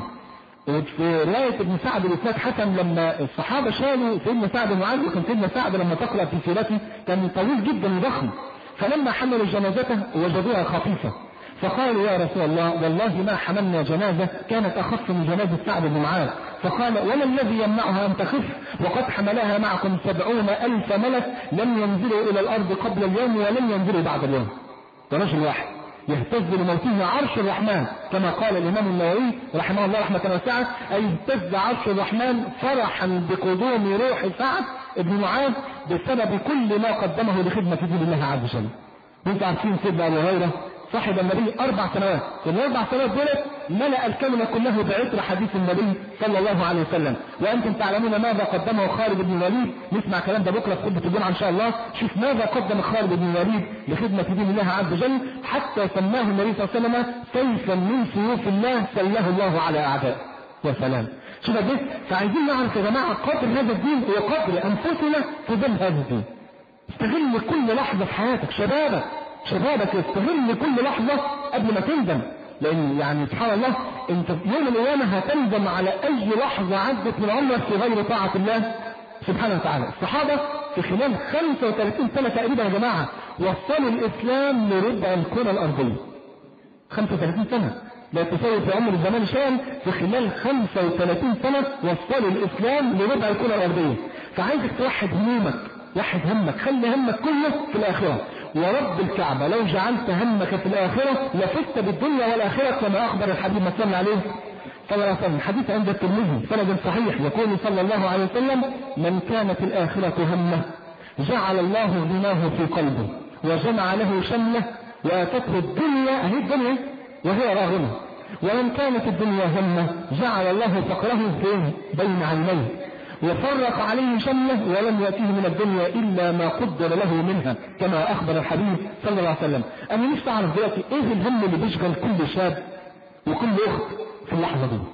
وفي رواية ابن سعد الإسناد حسن لما الصحابة شالوا سيدنا سعد بن معاذ، وكان سيدنا سعد لما تقرأ في سيرته كان طويل جدا وضخم، فلما حملوا جنازته وجدوها خفيفة فقالوا يا رسول الله والله ما حملنا جنازة كانت أخف من جنازة سعد بن معاذ. فقال وما الذي يمنعها أن تخف وقد حملها معكم سبعون ألف ملك لم ينزلوا إلى الأرض قبل اليوم ولم ينزلوا بعد اليوم. ورجل واحد يهتز لموته عرش الرحمن كما قال الإمام النووي رحمه الله رحمة واسعة، أي اهتز عرش الرحمن فرحا بقدوم روح سعد بن معاذ بسبب كل ما قدمه لخدمة دين الله عز وجل. وانتم عارفين سيدنا أبو هريرة صاحب النبي أربع سنوات، والأربع سنوات دولت ملأ الكلمة كله بعطر حديث النبي صلى الله عليه وسلم. وأنتم تعلمون ماذا قدمه خالد بن الوليد، نسمع كلام ده بكرة في خطبة الجمعة إن شاء الله. شوف ماذا قدم خالد بن الوليد لخدمة دين الله عز وجل حتى سماه النبي صلى الله عليه وسلم سيفا من سيوف الله سله الله على أعدائه. وسلام. شوف ده، فعايزين نعرف يا جماعة قدر هذا الدين وقدر أنفسنا في ظل هذا الدين. استغل كل لحظة في حياتك، شبابك شبابك استغل كل لحظة قبل ما تندم، لأن يعني سبحان الله انت في يوم القيامة هتندم على أي لحظة عدت من عمرك في غير طاعة الله سبحانه وتعالى. الصحابة في خلال خمسة وثلاثين سنة تقريبا يا جماعة وصلوا الإسلام لربع الكرة الأرضية. خمسة وثلاثين سنة لا تساوي في عمر الزمان شيئا، في خلال خمسة وثلاثين سنة وصلوا الإسلام لربع الكرة الأرضية. فعايزك توحد همومك، وحد همك، خلي همك كله في الآخرة. ورب الكعبة لو جعلت همك في الآخرة لفزت بالدنيا والآخرة كما أخبر الحبيب صلى عليه صلى الله عليه وسلم. حديث عند الترمذي سند صحيح يقول صلى الله عليه وسلم من كانت الآخرة همه جعل الله غناه في قلبه وجمع له شمله وآتته الدنيا أهي الدنيا وهي راغمة، ومن كانت الدنيا همه جعل الله فقره فين بين عينيه وفرق عليه شمله ولم يأتيه من الدنيا إلا ما قدر له منها كما أخبر الحبيب صلى الله عليه وسلم. أنا نفسي أعرف دلوقتي إيه الهم اللي بيشغل كل شاب وكل أخت في اللحظة دي.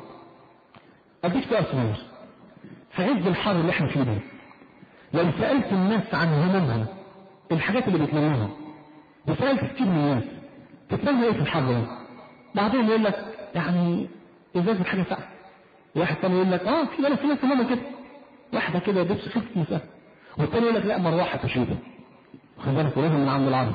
أديك سؤال صغير في عز الحر اللي احنا فيه ده، لو سألت الناس عن همومها الحاجات اللي بيتمنوها وسألت كتير من الناس تتمنى ايه في الحر ده، بعضهم يقول لك يعني ازازة حاجة ساقعة، واحد تاني يقول لك اه في في ناس همومها كده واحدة كده لبس خفيف مساء، والتاني يقول لك لا مروحة تشيبه خد بالك ولازم من عند العرض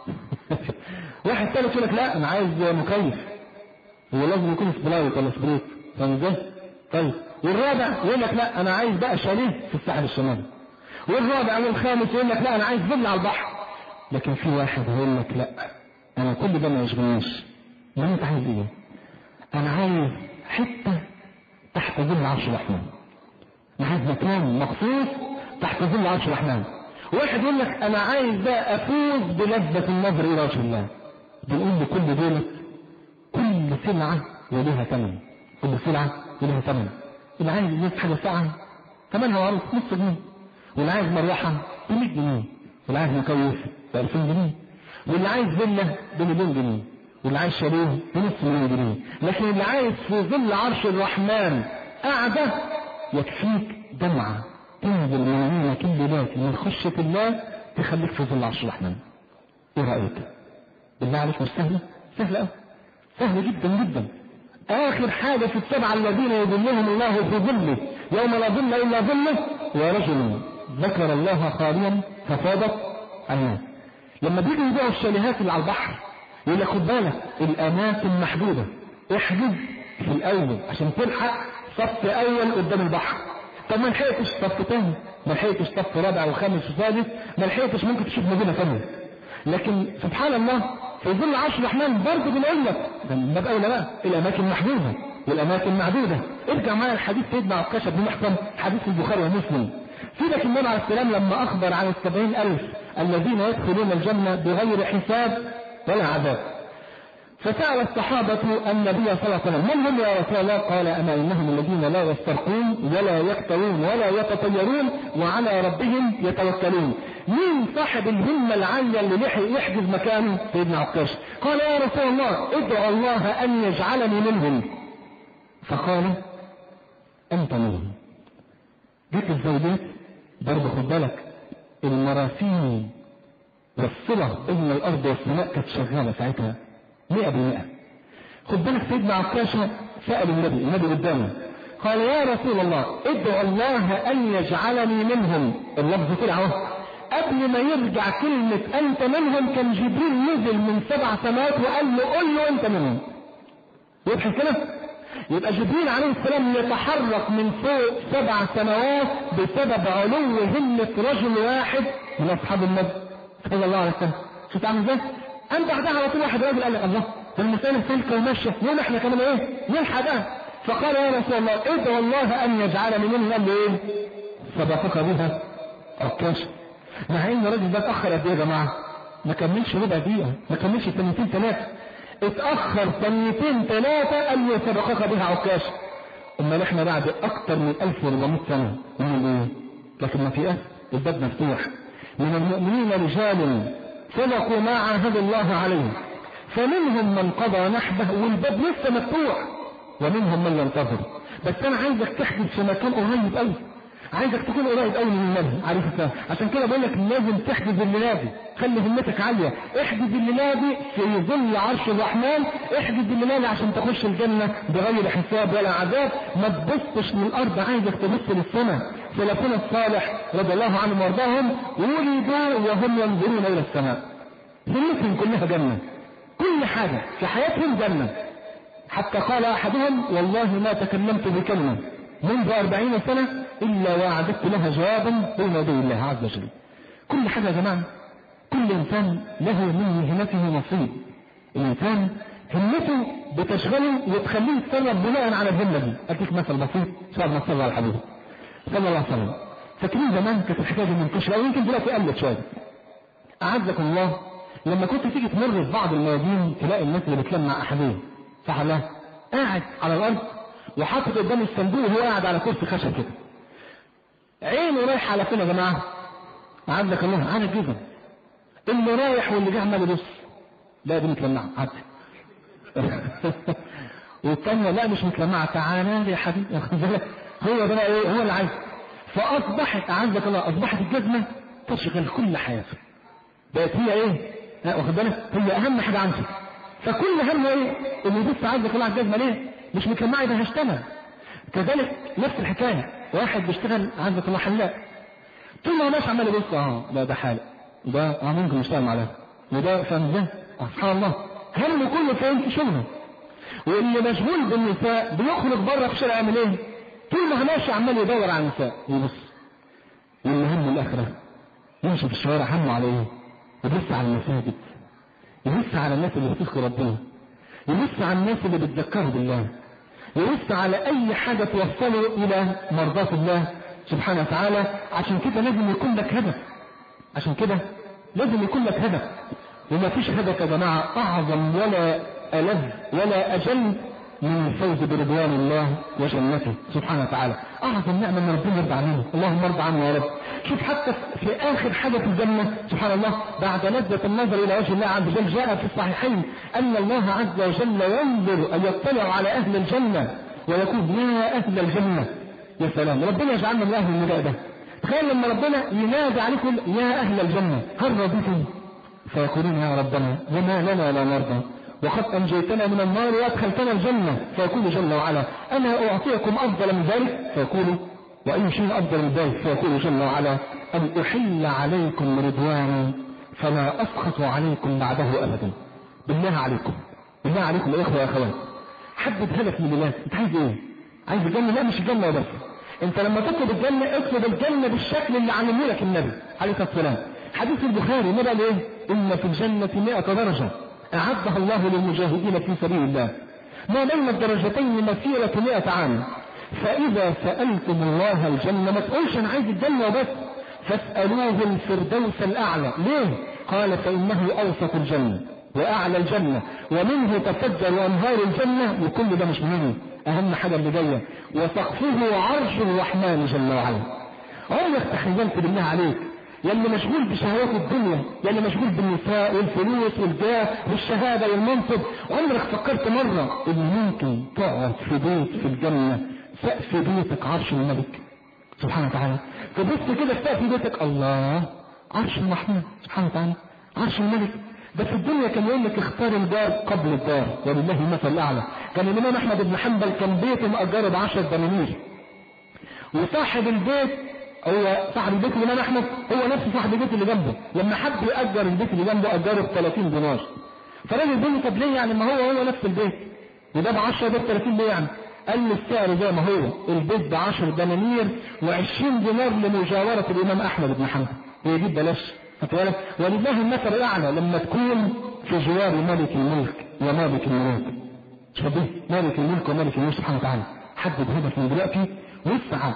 واحد تالت يقول لك لا انا عايز مكيف ولازم يكون سبلايت ولا سبريت، فاهم ازاي؟ طيب والرابع يقول لك لا انا عايز بقى شاليه في الساحل الشمالي، والرابع والخامس يقول لك لا انا عايز فيلا على البحر. لكن في واحد يقول لك لا انا كل ده ما يشغلنيش، ما انت عايز ايه؟ انا عايز حته تحت ظل عرش الرحمن، انا عايز مكان مخصوص تحت ظل عرش الرحمن. واحد يقول لك انا عايز بقى افوز بلذة النظر الى وجه الله. بنقول لكل دول كل سلعة وليها ثمن، كل سلعة وليها ثمن. اللي عايز يجيب حاجة ساعة ثمنها معروف نص جنيه، واللي عايز مروحة ب مية جنيه، واللي عايز مكيف ب ألفين جنيه، واللي عايز فيلا بمليون جنيه، واللي عايز شاليه بنص مليون جنيه. لكن اللي عايز في ظل عرش الرحمن قاعدة يكفيك دمعة تنزل من عينك الليلات من خشية الله تخليك في ظل عرش الرحمن. ايه رأيك؟ بالله عليك مش سهلة؟ سهلة قوي، سهلة جدا جدا. آخر حاجة في السبعة الذين يظلهم الله في ظله يوم لا ظل إلا ظله، ورجل ذكر الله خاليا ففاضت عيناه. لما بيجوا يبيعوا الشاليهات اللي على البحر يقول لك خد بالك الأماكن محدودة، احجز في الأول عشان تلحق صف أول قدام البحر. طب ما لحقتش صف تاني، ما لحقتش صف رابع وخامس وسادس، ما لحقتش ممكن تشوف مدينة ثانية. لكن سبحان الله في ظل عرش الرحمن برضه بنقول لك ده من باب أولى بقى الأماكن محدودة والأماكن معدودة. ارجع معايا الحديث سيدنا عكاشة بن محصن حديث البخاري ومسلم. سيدك النبي عليه السلام لما أخبر عن السبعين ألف الذين يدخلون الجنة بغير حساب ولا عذاب، فسأل الصحابة النبي صلى الله عليه وسلم من هم يا رسول الله؟ قال أما إنهم الذين لا يسترقون ولا يكتوون ولا يتطيرون وعلى ربهم يتوكلون. مين صاحب الهمة العالية اللي لحق يحجز مكانه؟ سيدنا عكاشة. قال يا رسول الله ادعو الله أن يجعلني منهم. فقال أنت منهم. جيت الزوجات برضه خد بالك المراسيم والصلة بين الأرض والسماء كانت شغالة ساعتها مئة بالمئة. خد بالك سيدنا عكاشة سأل النبي النبي قدامه قال يا رسول الله ادعو الله أن يجعلني منهم. اللفظ طلع اهو قبل ما يرجع كلمة أنت منهم كان جبريل نزل من سبع سماوات وقال له قل له أنت منهم. يبحث كده يبقى جبريل عليه السلام يتحرك من فوق سبع سماوات بسبب علو همة رجل واحد من أصحاب النبي صلى الله عليه وسلم. شفت عامل ازاي؟ أنت بعدها على طول واحد راجل قال لك الله ده المسألة سلكة وماشية يقول احنا كمان ايه نلحق ده. فقال يا رسول الله ادعو الله أن يجعلني منهم. قال له ايه؟ سبقك بها عكاشة. مع ان الراجل ده اتأخر قد ايه يا جماعة؟ ما كملش ربع دقيقة، ما كملش ثانيتين ثلاثة، اتأخر ثانيتين ثلاثة قال له سبقك بها عكاشة. امال احنا بعد اكتر من ألف وأربعمائة سنة نقول ايه؟ لكن ما في أسف الباب مفتوح. من المؤمنين رجال صدقوا ما عاهدوا الله عليه فمنهم من قضى نحبه والباب لسه مفتوح ومنهم من ينتظر. بس انا عايزك تحجز في مكان قريب قوي، عايزك تكون قريب قوي من النبي عارف ازاي. عشان كده بقول لك لازم تحجز الليله دي، خلي همتك عاليه، احجز الليله دي في ظل عرش الرحمن، احجز الليله دي عشان تخش الجنه بغير حساب ولا عذاب. ما تبصش من الارض، عايزك تبص للسماء. سلفنا الصالح رضي الله عنهم وارضاهم ولدوا وهم ينظرون الى السماء، همتهم كلها جنه، كل حاجه في حياتهم جنه. حتى قال احدهم والله ما تكلمت بكلمه منذ أربعين سنة إلا وأعددت لها جوابا بين يدي الله عز وجل. كل حاجة يا جماعة، كل إنسان له من مهنته نصيب. الإنسان همته بتشغله وتخليه يتصرف بناء على الهمة دي. أديك مثل بسيط صار ما صلى على الحبيب صلى الله عليه وسلم. فاكرين زمان كانت الحكاية دي منتشرة أو يمكن دلوقتي قلت شوية. أعزكم الله لما كنت تيجي تمر في بعض الميادين تلاقي الناس اللي بتلمع أحدين صح الله قاعد على الأرض وحاطط قدام الصندوق وهو قاعد على كرسي خشب كده، عينه رايح على فين يا جماعه؟ عندك الله عارف جدا اللي رايح واللي جاي عمال يبص لا دي متلمعه عدي والثانيه لا مش متلمعه تعالى يا حبيبي هو ده ايه هو اللي عايز. فاصبحت عندك الله اصبحت الجزمه تشغل كل حياته، بقت هي ايه؟ واخد بالك هي اهم حاجه عنده. فكل همه ايه؟ اللي يبص عندك الله على الجزمه ليه؟ مش متلمعه يبقى هشتغل. كذلك نفس الحكايه واحد بيشتغل عندك الله حلاق طول ما هو ماشي عمال يبص اه لا ده حالق ده اه ممكن يشتغل مع ده وده فاهم ازاي؟ سبحان الله همه كله فين في شغله. واللي مشغول بالنساء بيخرج بره في الشارع يعمل ايه؟ طول ما هو ماشي عمال يدور على النساء يبص. واللي همه الاخره يمشي في الشوارع همه على ايه؟ يبص على المساجد، يبص على الناس اللي بتذكر ربنا، يبص على الناس اللي بتذكروا بالله، يبص على اي حاجة توصله الى مرضاة الله سبحانه وتعالى. عشان كده لازم يكون لك هدف، عشان كده لازم يكون لك هدف. وما فيش هدف يا جماعة اعظم ولا ألذ ولا اجل من الفوز برضوان الله وجنته سبحانه وتعالى. اعظم نعمة ان ربنا يرضى علينا، اللهم ارضى عنا يا رب. شوف حتى في اخر حاجة في الجنة سبحان الله بعد لذة النظر الى وجه الله عز وجل جاء في الصحيحين ان الله عز وجل ينظر ان يطلع على اهل الجنة ويقول يا اهل الجنة. يا سلام ربنا يجعلنا من اهل النداء ده. تخيل لما ربنا ينادي عليكم يا اهل الجنة هل رضيتم؟ فيقولون يا ربنا وما لنا لا نرضى وقد أنجيتنا من النار وأدخلتنا الجنة، فيقول جل وعلا أنا أعطيكم أفضل من ذلك، فيقول وأي شيء أفضل من ذلك، فيقول جل وعلا أن أحل عليكم رضواني فلا أسخط عليكم بعده أبدا. بالله عليكم بالله عليكم يا إخوة يا أخوات، حدد هدف من الله. أنت عايز إيه؟ عايز الجنة؟ لا مش الجنة بس، أنت لما تطلب الجنة اطلب الجنة بالشكل اللي علمه لك النبي عليه الصلاة والسلام. حديث البخاري النبي قال إيه؟ إن في الجنة مئة درجة أعدها الله للمجاهدين في سبيل الله، ما بين الدرجتين مسيرة مئة عام، فإذا سألتم الله الجنة ما تقولش أنا عايز الجنة وبس، فاسألوه الفردوس الأعلى. ليه؟ قال فإنه أوسط الجنة وأعلى الجنة ومنه تفجر أنهار الجنة، وكل ده مش مهم، أهم حاجة اللي جاية وسقفه عرش الرحمن جل وعلا. عمرك تخيلت بالله عليك يا اللي مشغول بشهوات الدنيا، يا اللي مشغول بالنساء والفلوس والجاه والشهادة والمنصب، عمرك فكرت مرة إن ممكن تقعد في بيت في الجنة سقف بيتك عرش الملك سبحانه وتعالى؟ تبص كده في سقف بيتك الله عرش الرحمن سبحانه وتعالى، عرش الملك. ده في الدنيا كان يقول لك اختار الدار قبل الدار، ولله المثل الأعلى. كان الإمام أحمد بن حنبل كان بيته مأجره بعشر دنانير، وصاحب البيت هو صاحب البيت الإمام أحمد هو نفس صاحب البيت اللي جنبه، لما حب يأجر البيت اللي جنبه أجره ب ثلاثين دينار. فالراجل بيقول له طب ليه يعني ما هو هو نفس البيت وده ب عشرة ده ب ثلاثين ليه يعني؟ قال له السعر زي ما هو، البيت ب عشر دنانير وعشرين دينار لمجاورة الإمام أحمد بن حنبل، هي دي ببلاش. ولله المثل الأعلى لما تكون في جوار مالك الملك ومالك الملوك. شبه مالك الملك ومالك الملوك سبحانه وتعالى. حدد هدف من دلوقتي واسعى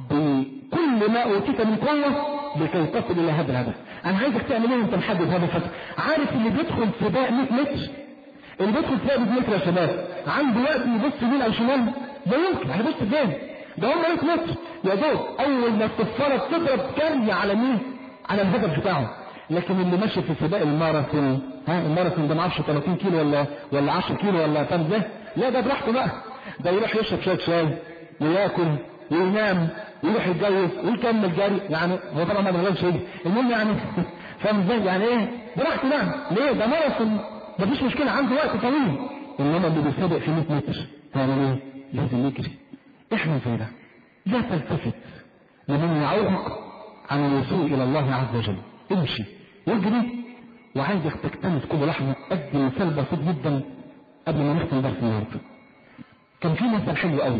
بكل ما أوتيت من قوة لكي تصل إلى هذا الهدف. أنا عايزك تعمل إيه وأنت محدد هدفك؟ عارف اللي بيدخل سباق مئة متر، اللي بيدخل سباق مئة متر يا شباب عنده وقت يبص يمين أو شمال؟ ده يمكن هيبص فين؟ ده هم مئة متر يا دوب أول ما الصفارة تضرب كري على مين؟ على الهدف بتاعه. لكن اللي ماشي في سباق الماراثون، ها الماراثون ده ما اعرفش ثلاثين كيلو ولا ولا عشرة كيلو ولا كام ده، لا ده براحته بقى، ده يروح يشرب شويه شاي وياكل وينام ويروح يتجوز ويكمل جري، يعني هو طبعا ما بيعملش شيء، المهم يعني فاهم ازاي؟ يعني ايه؟ براحته بقى، ليه؟ ده ماراثون مفيش مشكله، عنده وقت طويل. انما اللي بيسابق في مئة متر هيعمل ايه؟ لازم يجري. احنا زي ده، لا تلتفت لمن يعوقك عن الوصول الى الله عز وجل، امشي واجري. وعايزك تكتنس كل لحظه. ادي مثال بسيط جدا قبل ما نختم درس النهارده. كان في مثل حلو قوي،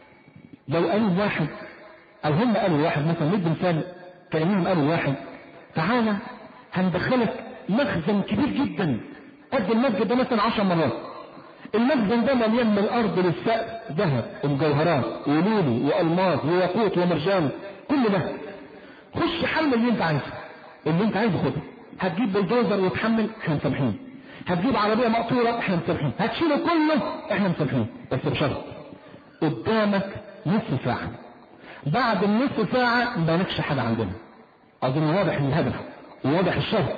لو قالوا واحد او هم قالوا واحد مثلا، ندي مثال كانهم قالوا واحد تعالى هندخلك مخزن كبير جدا قد المسجد ده مثلا عشر مرات، المخزن ده مليان من الارض للسقف ذهب ومجوهرات ولولي والماس وياقوت ومرجان، كل ده خش حمل اللي انت عايزه، اللي انت عايزه خده. هتجيب بلدوزر وتحمل، احنا مسامحين. هتجيب عربيه مقطوره، احنا مسامحين. هتشيله كله، احنا مسامحين، بس بشرط قدامك نصف ساعه. بعد النصف ساعه ما لكش حاجه عندنا. اظن واضح الهدف وواضح الشرط.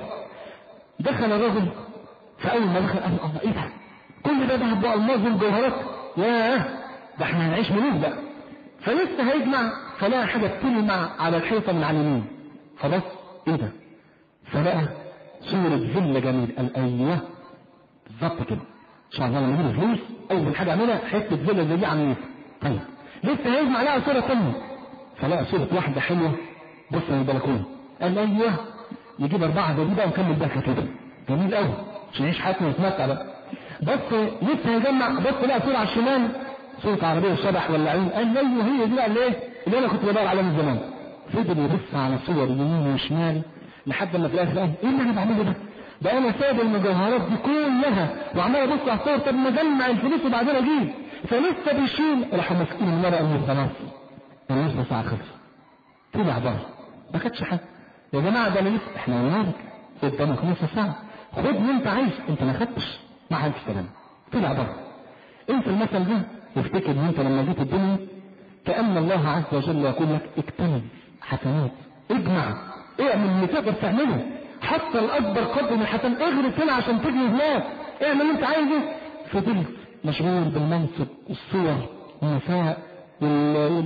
دخل الرجل، فاول ما دخل قال الله ايه ده؟ كل ده ذهب والماس والجوهرات، ياه ده احنا هنعيش منين بقى؟ فلسه هيجمع، فلقى حاجه بتلمع على الحيطه من على اليمين، خلاص ايه ده؟ فلقى صورة فيلا جميل. قال ايوه بالظبط كده، ان شاء الله لما نجيب فلوس اول حاجه اعملها حته فيلا زي دي على النيل. طيب لسه هيجمع لقى صوره ثانيه، فلقى صوره واحده حلوه بص من البلكونه. قال ايوه يجيب اربعه زي دي بقى ونكمل بقى كده، جميل قوي عشان نعيش حياتنا ونتمتع بقى. بس لسه هيجمع، بص لقى صوره على الشمال، صوره عربيه شبح ولا عين. قال ايوه هي دي بقى اللي ايه اللي انا كنت بدور عليها من زمان. فضل يبص على صور يمين وشمال لحد ما في الاخر قال ايه اللي انا بعمله ده؟ ده انا سايب المجوهرات دي كلها وعمال ابص على الصور، طب ما اجمع الفلوس وبعدين اجيب. فلسه بيشيل راحوا ماسكين المرأة من خلاص النص ساعة خلص، طلع بره ما خدش حاجة. يا جماعة ده لسه احنا قلنا قدامك نص ساعة، خد اللي انت عايز، انت ما خدتش مع الف سلامة، طلع بره. انت المثل ده وافتكر ان انت لما جيت الدنيا كأن الله عز وجل يقول لك اكتمل حسنات، اجمع، اعمل اللي تقدر تعمله، حتى الاكبر قدر من الحسن، اغرس هنا عشان تجني هناك، اعمل اللي انت عايزه. فضلت مشغول بالمنصب والصور والنساء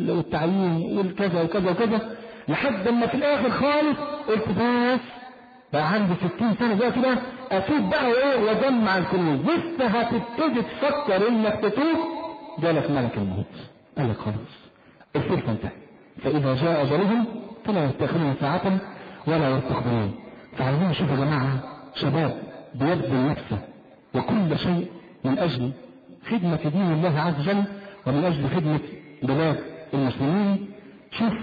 والتعليم والكذا وكذا وكذا لحد ما في الاخر خالص قلت بس بقى عندي ستين سنة دلوقتي بقى اتوب بقى وايه واجمع الكنوز، لسه هتبتدي تفكر انك تتوب جالك ملك الموت قال لك خلاص الفرصة انتهت، فاذا جاء اجلهم فلا يستأخرون ساعة ولا يستقدمون. فعايزين نشوف يا جماعة شباب بيبذل نفسه وكل شيء من اجل خدمة دين الله عز وجل ومن اجل خدمة بلاد المسلمين. شوف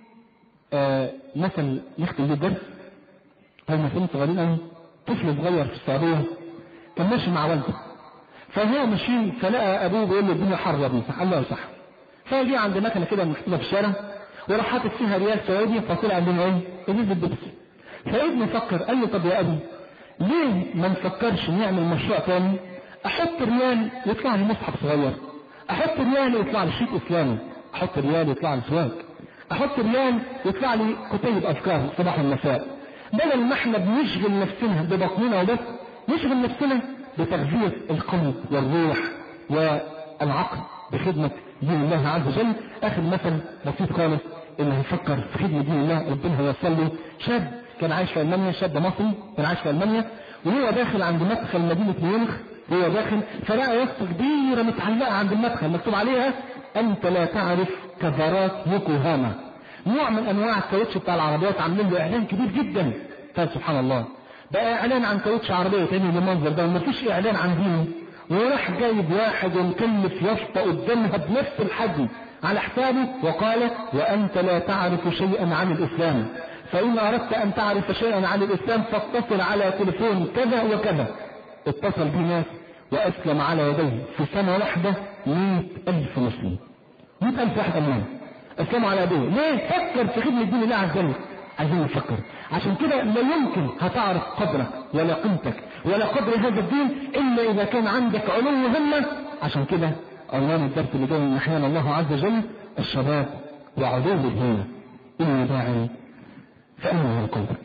آه مثل نختم بيه الدرس، هو مثل صغيرين قوي، طفل صغير في السعودية كان ماشي مع والده، فهو ماشيين فلقى ابوه بيقول له الدنيا حر يا ابني، صح الله صح، فجي عند مكنه كده محطوطه في الشارع وراح حاطط فيها ريال سعودي، فطلع عندنا ايه؟ ازازه بيبسي. فابني فكر قال له طب يا ابي ليه ما نفكرش نعمل مشروع تاني؟ احط ريال يطلع لي مصحف صغير، احط ريال يطلع لي شيك اسلامي، احط ريال يطلع لي سواق، احط ريال يطلع لي كتيب افكار صباح المساء. بدل ما احنا بنشغل نفسنا ببطننا وبس، نشغل نفسنا بتغذية القلب والروح والعقل بخدمة دين الله عز وجل. اخر مثل بسيط خالص، اللي هيفكر في خدمة دين الله ربنا هيوصل له. شاب كان عايش في المانيا، شاب مصري كان عايش في المانيا، وهو داخل عند مدخل مدينة ميونخ، وهو داخل فلقى يافطة كبيرة متعلقة عند المدخل مكتوب عليها انت لا تعرف كفرات يوكوهاما، نوع من انواع الكاوتش بتاع العربيات، عاملين له اعلان كبير جدا. فسبحان الله بقى اعلان عن كاوتش عربيه تاني بالمنظر ده ومفيش اعلان عن دينه، وراح جايب واحد ومكلف يافطه قدامها بنفس الحجم على حسابه وقال وانت لا تعرف شيئا عن الاسلام، فان اردت ان تعرف شيئا عن الاسلام فاتصل على تليفون كذا وكذا. اتصل به ناس واسلم على يديه في سنه واحده مئة الف مسلم، مئة الف واحد امام اسلموا على يديه. ليه؟ فكر في خدمه دين الله عز وجل. عايزين نفكر، عشان كده لا يمكن هتعرف قدرك ولا قيمتك ولا قدر هذا الدين الا اذا كان عندك علو همه. عشان كده عنوان الدرس اللي جاي من احيان الله عز وجل الشباب وعلو الهمه. اني داعي فأنه قلبك.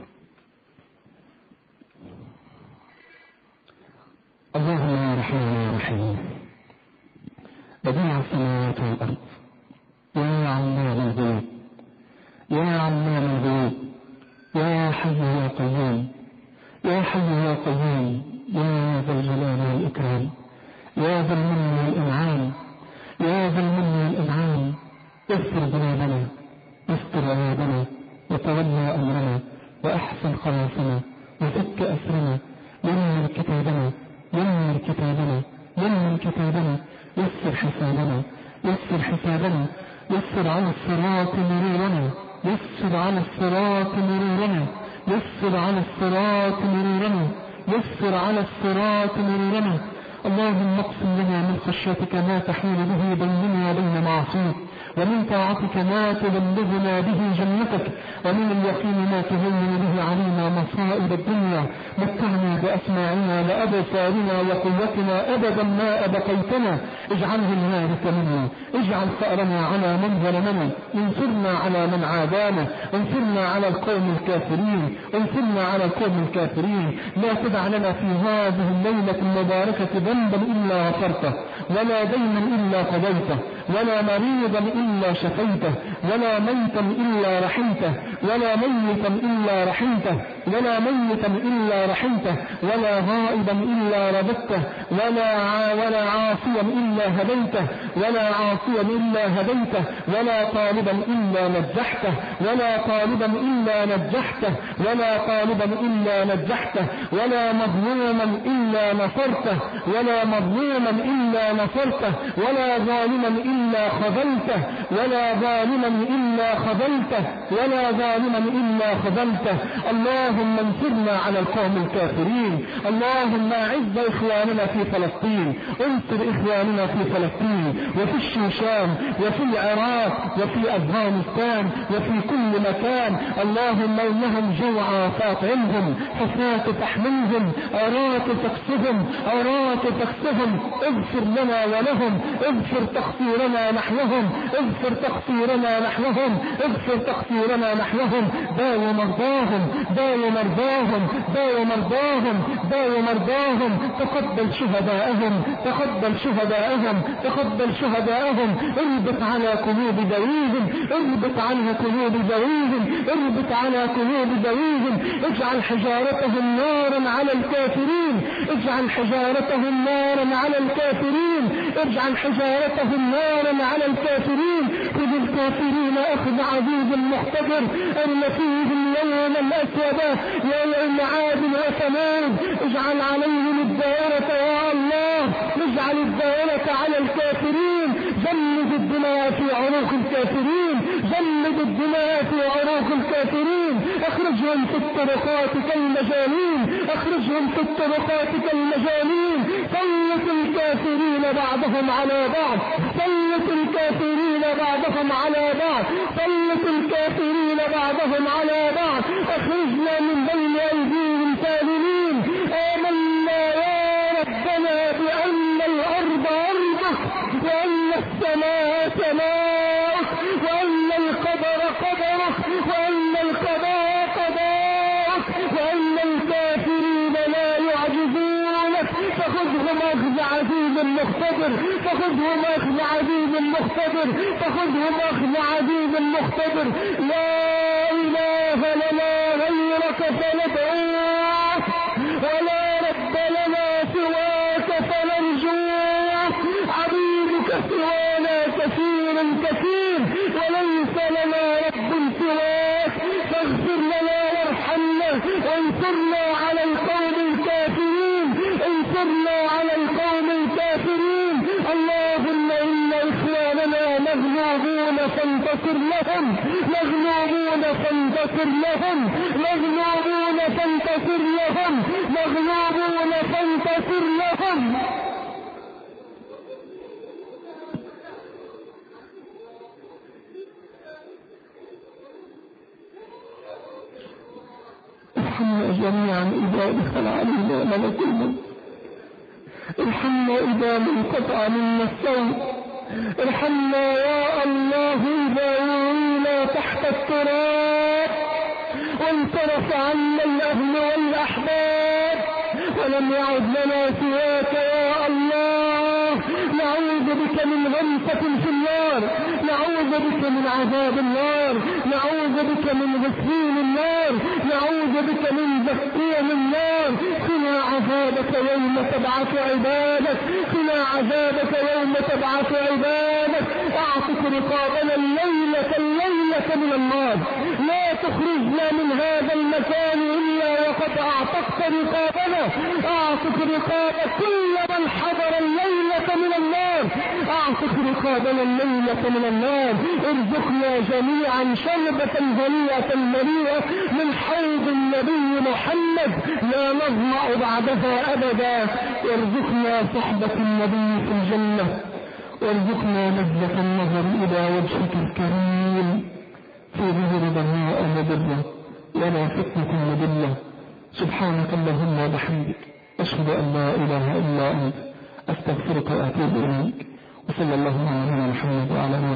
اللهم يا رحمن يا رحيم بديع السماوات والارض، يا علام الغيوب، يا علام الغيوب، يا حي يا قيوم، يا حي يا قيوم، يا ذا الجلال والإكرام، يا ذا المن والإنعام، يا ذا المن والإنعام، يسر ذنوبنا، يستر عيوبنا، وتولى أمرنا، وأحسن خلاصنا، وفك أسرنا، يمن كتابنا، يمن كتابنا، يمن كتابنا، يسر حسابنا، يسر حسابنا، يسر على الصراط مرورنا، يسر على الصراط مرورنا، يسر على الصراط مرورنا، يسر على الصراط مرورنا. اللهم اقسم لنا من خشيتك ما تحول به بيننا وبين معصيك، ومن طاعتك ما تبلغنا به جنتك، ومن اليقين ما تهون به علينا مصائب الدنيا. متعنا بأسماعنا وأبصارنا وقوتنا أبدا ما أبقيتنا، اجعله الوارث منا، اجعل ثأرنا على من ظلمنا، انصرنا على من عادانا، انصرنا على القوم الكافرين، انصرنا على القوم الكافرين. لا تدع لنا في هذه الليلة المباركة ذنبا إلا غفرته، ولا دينا إلا قضيته، ولا مريضا إلا شفيته، ولا ميتا إلا رحمته، ولا ميتا إلا رحمته، ولا ميتا إلا رحمته، ولا غائبا إلا رددته، ولا ولا عاصيا إلا هديته، ولا عاصيا إلا هديته، ولا طالبا إلا نجحته، ولا طالبا إلا نجحته، ولا طالبا إلا نجحته، ولا مظلوما إلا نصرته، ولا مظلوما إلا نصرته، ولا ظالما إلا خذلته، ولا ظالما إلا خذلته، ولا ظالما إلا خذلته. اللهم انصرنا على القوم الكافرين، اللهم اعز إخواننا في فلسطين، انصر إخواننا في فلسطين وفي الشيشان وفي العراق وفي أفغانستان وفي كل مكان. اللهم إنهم جوعى فاطعمهم، حفاة تحملهم، عراة تكسهم، عراة تكسهم. اغفر لنا ولهم، اغفر تقصيرنا نحوهم، اغفر تقصيرنا نحوهم، اغفر تقصيرنا نحوهم. داو مرضاهم، داو داوي مرضاهم داوي مرضاهم داوي مرضاهم تقبل شهداءهم تقبل شهداءهم تقبل شهداءهم اربط على قلوب ذويهم اربط على قلوب ذويهم اربط على قلوب ذويهم اجعل حجارتهم نارا على الكافرين اجعل حجارتهم نارا على الكافرين اجعل حجارتهم نارا على الكافرين خذ الكافرين اخذ عزيز مقتدر ان فيهم يوما اسودا يوم عاد وثمود اجعل عليهم الدائرة يا الله اجعل الدائرة على الكافرين جمد الدماء في عروق الكافرين جمد الدماء في عروق الكافرين اخرجهم في الطرقات كالمجانين اخرجهم في الطرقات كالمجانين سلط الكافرين بعضهم على بعض سلط الكافرين بعضهم على بعض سلط الكافرين بعضهم على بعض اخرجنا من بين ايديهم سالمين آمنا يا ربنا بأن الأرض أرضك وأن السماء سماءك وأن القدر قدرك وأن القضاء قضاءك وأن الكافرين لا يعجزونك فخذهم أخذ عزيز مقتدر فخذهم أخذ عزيز مقتدر فخذهم أخذ عزيز مقتدر لا إله لنا غيرك فندعوك ولا رب لنا سواك فنرجوك عبيدك سوانا كثير كثير وليس لنا رب سواك فاغفر لنا وارحمنا وانصرنا على القوم الكافرين انصرنا على القوم الكافرين اللهم إن إخواننا مغلوبون فانتصر لهم مغلوبون فانتصر لهم مغلوبون فانتصر لهم مغلوبون فانتصر لهم ارحمنا جميعا إذا دخل علينا ملك الموت ارحمنا إذا انقطع منا الصوت ارحمنا يا الله إذا وعينا تحت التراب وانصرف عنا الأهل والأحباب ولم يعد لنا سواك يا الله نعوذ بك من غمسة في النار نعوذ بك من عذاب النار نعوذ بك من غسيل النار نعوذ بك من زكيم النار قنا عذابك يوم تبعث عبادك قنا عذابك يوم تبعث عبادك اعتق رقابنا الليلة الليلة من النار لا تخرجنا من هذا المكان إلا وقد اعتقت رقابنا اعتق رقاب كل من حضر الليلة من النار اعتق رقابنا الليلة من النار ارزقنا جميعا شربة هنيئة مريئة من حوض النبي محمد لا نظمأ بعدها ابدا وارزقنا صحبة النبي في الجنة وارزقنا لذة النظر الى وجهك الكريم في ظهر ضراء مضرة ولا فتنة مضلة سبحانك اللهم وبحمدك أشهد أن لا إله إلا أنت أستغفرك وأتوب إليك وصلى الله على محمد وعلى